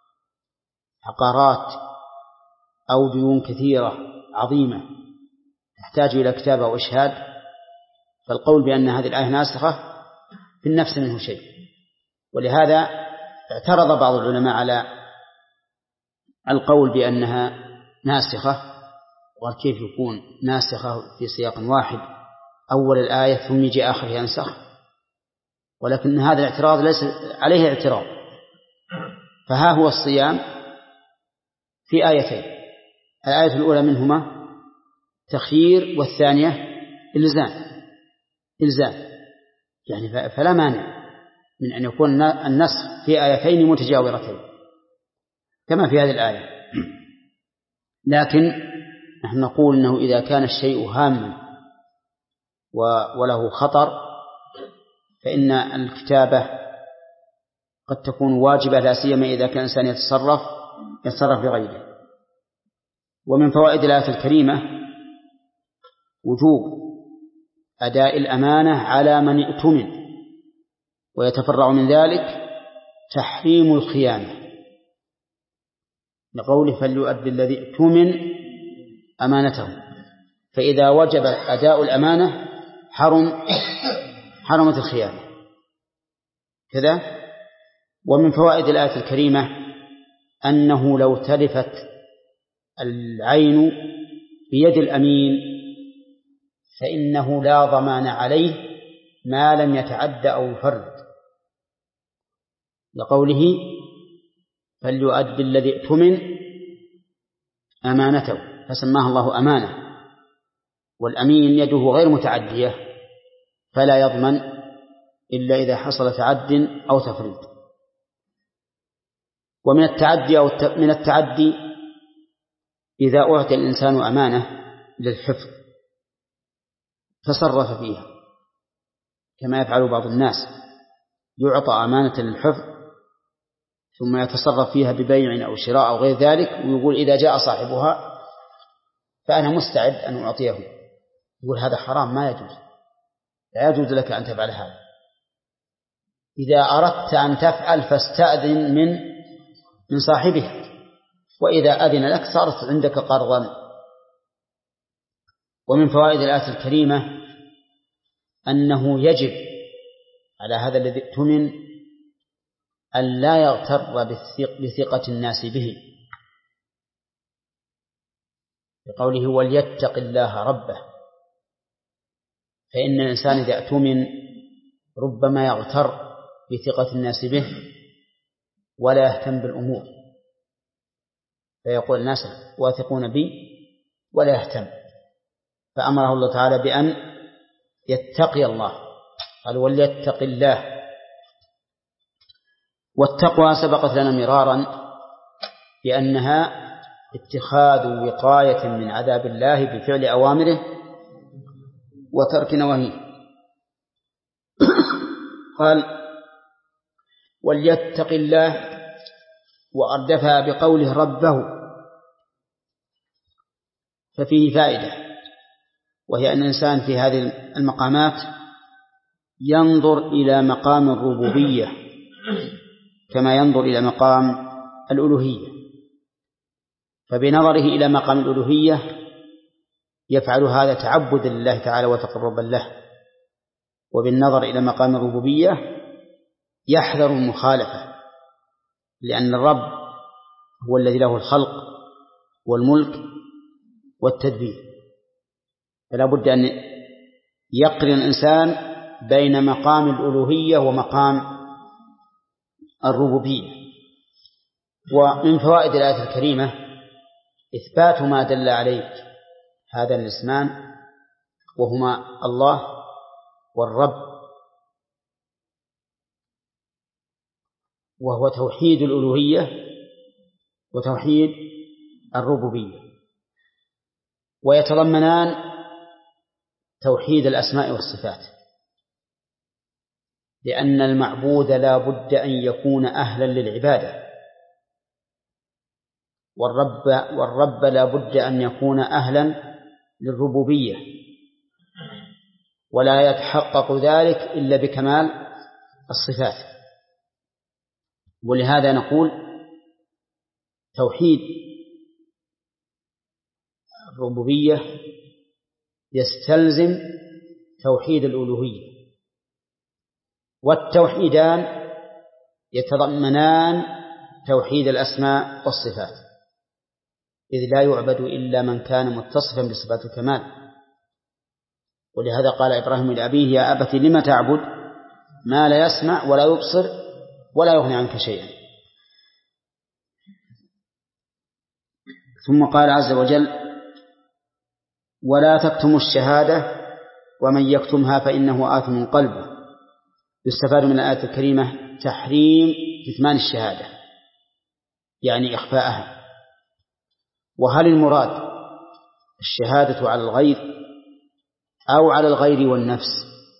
عقارات أو ديون كثيرة عظيمة تحتاج إلى كتابة وإشهاد، فالقول بأن هذه الآية ناسخة في النفس منه شيء. ولهذا اعترض بعض العلماء على القول بأنها ناسخة، وقال كيف يكون ناسخة في سياق واحد أول الآية ثم يجي آخرها ينسخ؟ ولكن هذا الاعتراض ليس عليه اعتراض. فها هو الصيام في آيتين، الآية الأولى منهما تخيير والثانية إلزام إلزام يعني فلا مانع من أن يكون النسخ في آيتين متجاورتين كما في هذه الآية. لكن نحن نقول أنه إذا كان الشيء هاما وله خطر فإن الكتابة قد تكون واجبة، لا سيما إذا كان الإنسان يتصرف يتصرف لغيره. ومن فوائد الآية الكريمة وجوب أداء الأمانة على من ائتمن، ويتفرع من ذلك تحريم الخيانة لقوله فليؤدي الذي ائتمن أمانته، فإذا وجب أداء الأمانة حرم حرمت الخيانة كذا. ومن فوائد الآية الكريمة أنه لو تلفت العين بيد الأمين فإنه لا ضمان عليه ما لم يتعد أو يفرد، لقوله فليؤدي الذي ائتمن أمانته، فسماها الله أمانة، والأمين يده غير متعدية فلا يضمن إلا إذا حصل تعد أو تفريط. ومن التعدي أو من التعدي إذا أعطي الإنسان أمانة للحفظ تصرف فيها كما يفعل بعض الناس، يعطى أمانة للحفظ ثم يتصرف فيها ببيع أو شراء أو غير ذلك، ويقول إذا جاء صاحبها فأنا مستعد أن أعطيه. يقول هذا حرام، ما يجوز، لا يجوز لك أن تفعل هذا. إذا أردت أن تفعل فاستأذن من من صاحبها، وإذا أذن لك صارت عندك قرضا. ومن فوائد الآية الكريمة أنه يجب على هذا الذي ائتمن أن لا يغتر بثقة الناس به، بقوله وليتق الله ربه، فإن الإنسان إذا ائتمن ربما يغتر بثقة الناس به ولا يهتم بالأمور، فيقول الناس واثقون بي ولا يهتم. فأمره الله تعالى بأن يتقي الله، قال وليتق الله. والتقوى سبقت لنا مرارا بأنها اتخاذ وقاية من عذاب الله بفعل أوامره وترك نواهيه. قال وليتق الله وأردفها بقوله ربه، ففيه فائدة، وهي أن الإنسان في هذه المقامات ينظر إلى مقام الربوبية كما ينظر إلى مقام الألوهية، فبنظره إلى مقام الألوهية يفعل هذا تعبدا لله تعالى وتقربا له، وبالنظر إلى مقام الربوبية يحذر المخالفة، لأن الرب هو الذي له الخلق والملك والتدبير. فلا بد أن يقرن الإنسان بين مقام الألوهية ومقام الربوبية. ومن فوائد الآية الكريمة إثبات ما دل عليه هذا الاسمان، وهما الله والرب، وهو توحيد الألوهية وتوحيد الربوبية، ويتضمنان توحيد الأسماء والصفات، لأن المعبود لا بد أن يكون أهلا للعبادة، والرب, والرب لا بد أن يكون أهلا للربوبية، ولا يتحقق ذلك إلا بكمال الصفات. ولهذا نقول توحيد الربوبية يستلزم توحيد الألوهية، والتوحيدان يتضمنان توحيد الأسماء والصفات، إذ لا يعبد إلا من كان متصفا بصفات الكمال. ولهذا قال إبراهيم لأبيه يا أبت لم تعبد ما لا يسمع ولا يبصر ولا يغني عنك شيئا. ثم قال عز وجل ولا تكتموا الشهادة ومن يكتمها فإنه آثم قلبه. يستفاد من الآية الكريمة تحريم كتمان الشهادة، يعني إخفاءها. وهل المراد الشهادة على الغير أو على الغير والنفس؟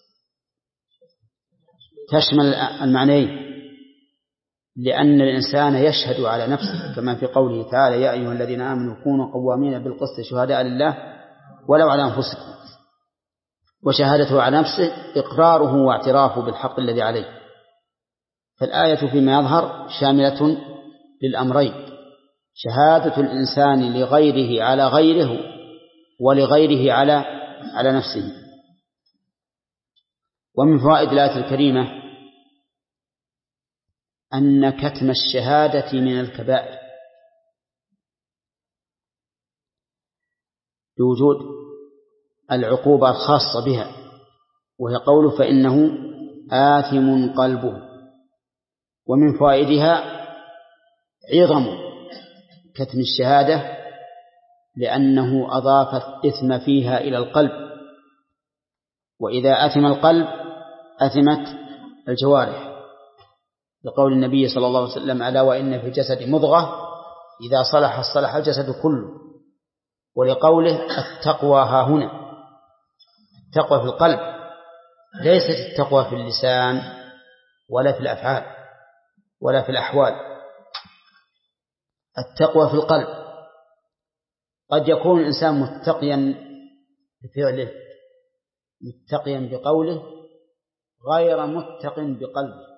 تشمل المعنيين، لأن الإنسان يشهد على نفسه كما في قوله تعالى يا أيها الذين آمنوا كونوا قوامين بالقسط شهداء لله ولو على أنفسكم. وشهادته على نفسه إقراره واعترافه بالحق الذي عليه. فالآية فيما يظهر شاملة للأمرين، شهادة الإنسان لغيره على غيره ولغيره على على نفسه. ومن فوائد الآية الكريمة أن كتم الشهادة من الكبائر لوجود العقوبة الخاصة بها، وهي قوله فإنه آثم قلبه. ومن فوائدها عظم كتم الشهادة لأنه أضاف الإثم فيها إلى القلب، وإذا أثم القلب أثمت الجوارح، لقول النبي صلى الله عليه وسلم ألا وإن في الجسد مضغة إذا صلح صلح الجسد كله، ولقوله التقوى ها هنا. التقوى في القلب، ليست التقوى في اللسان ولا في الأفعال ولا في الأحوال. التقوى في القلب. قد يكون الإنسان متقيا بفعله متقيا بقوله غير متق بقلبه،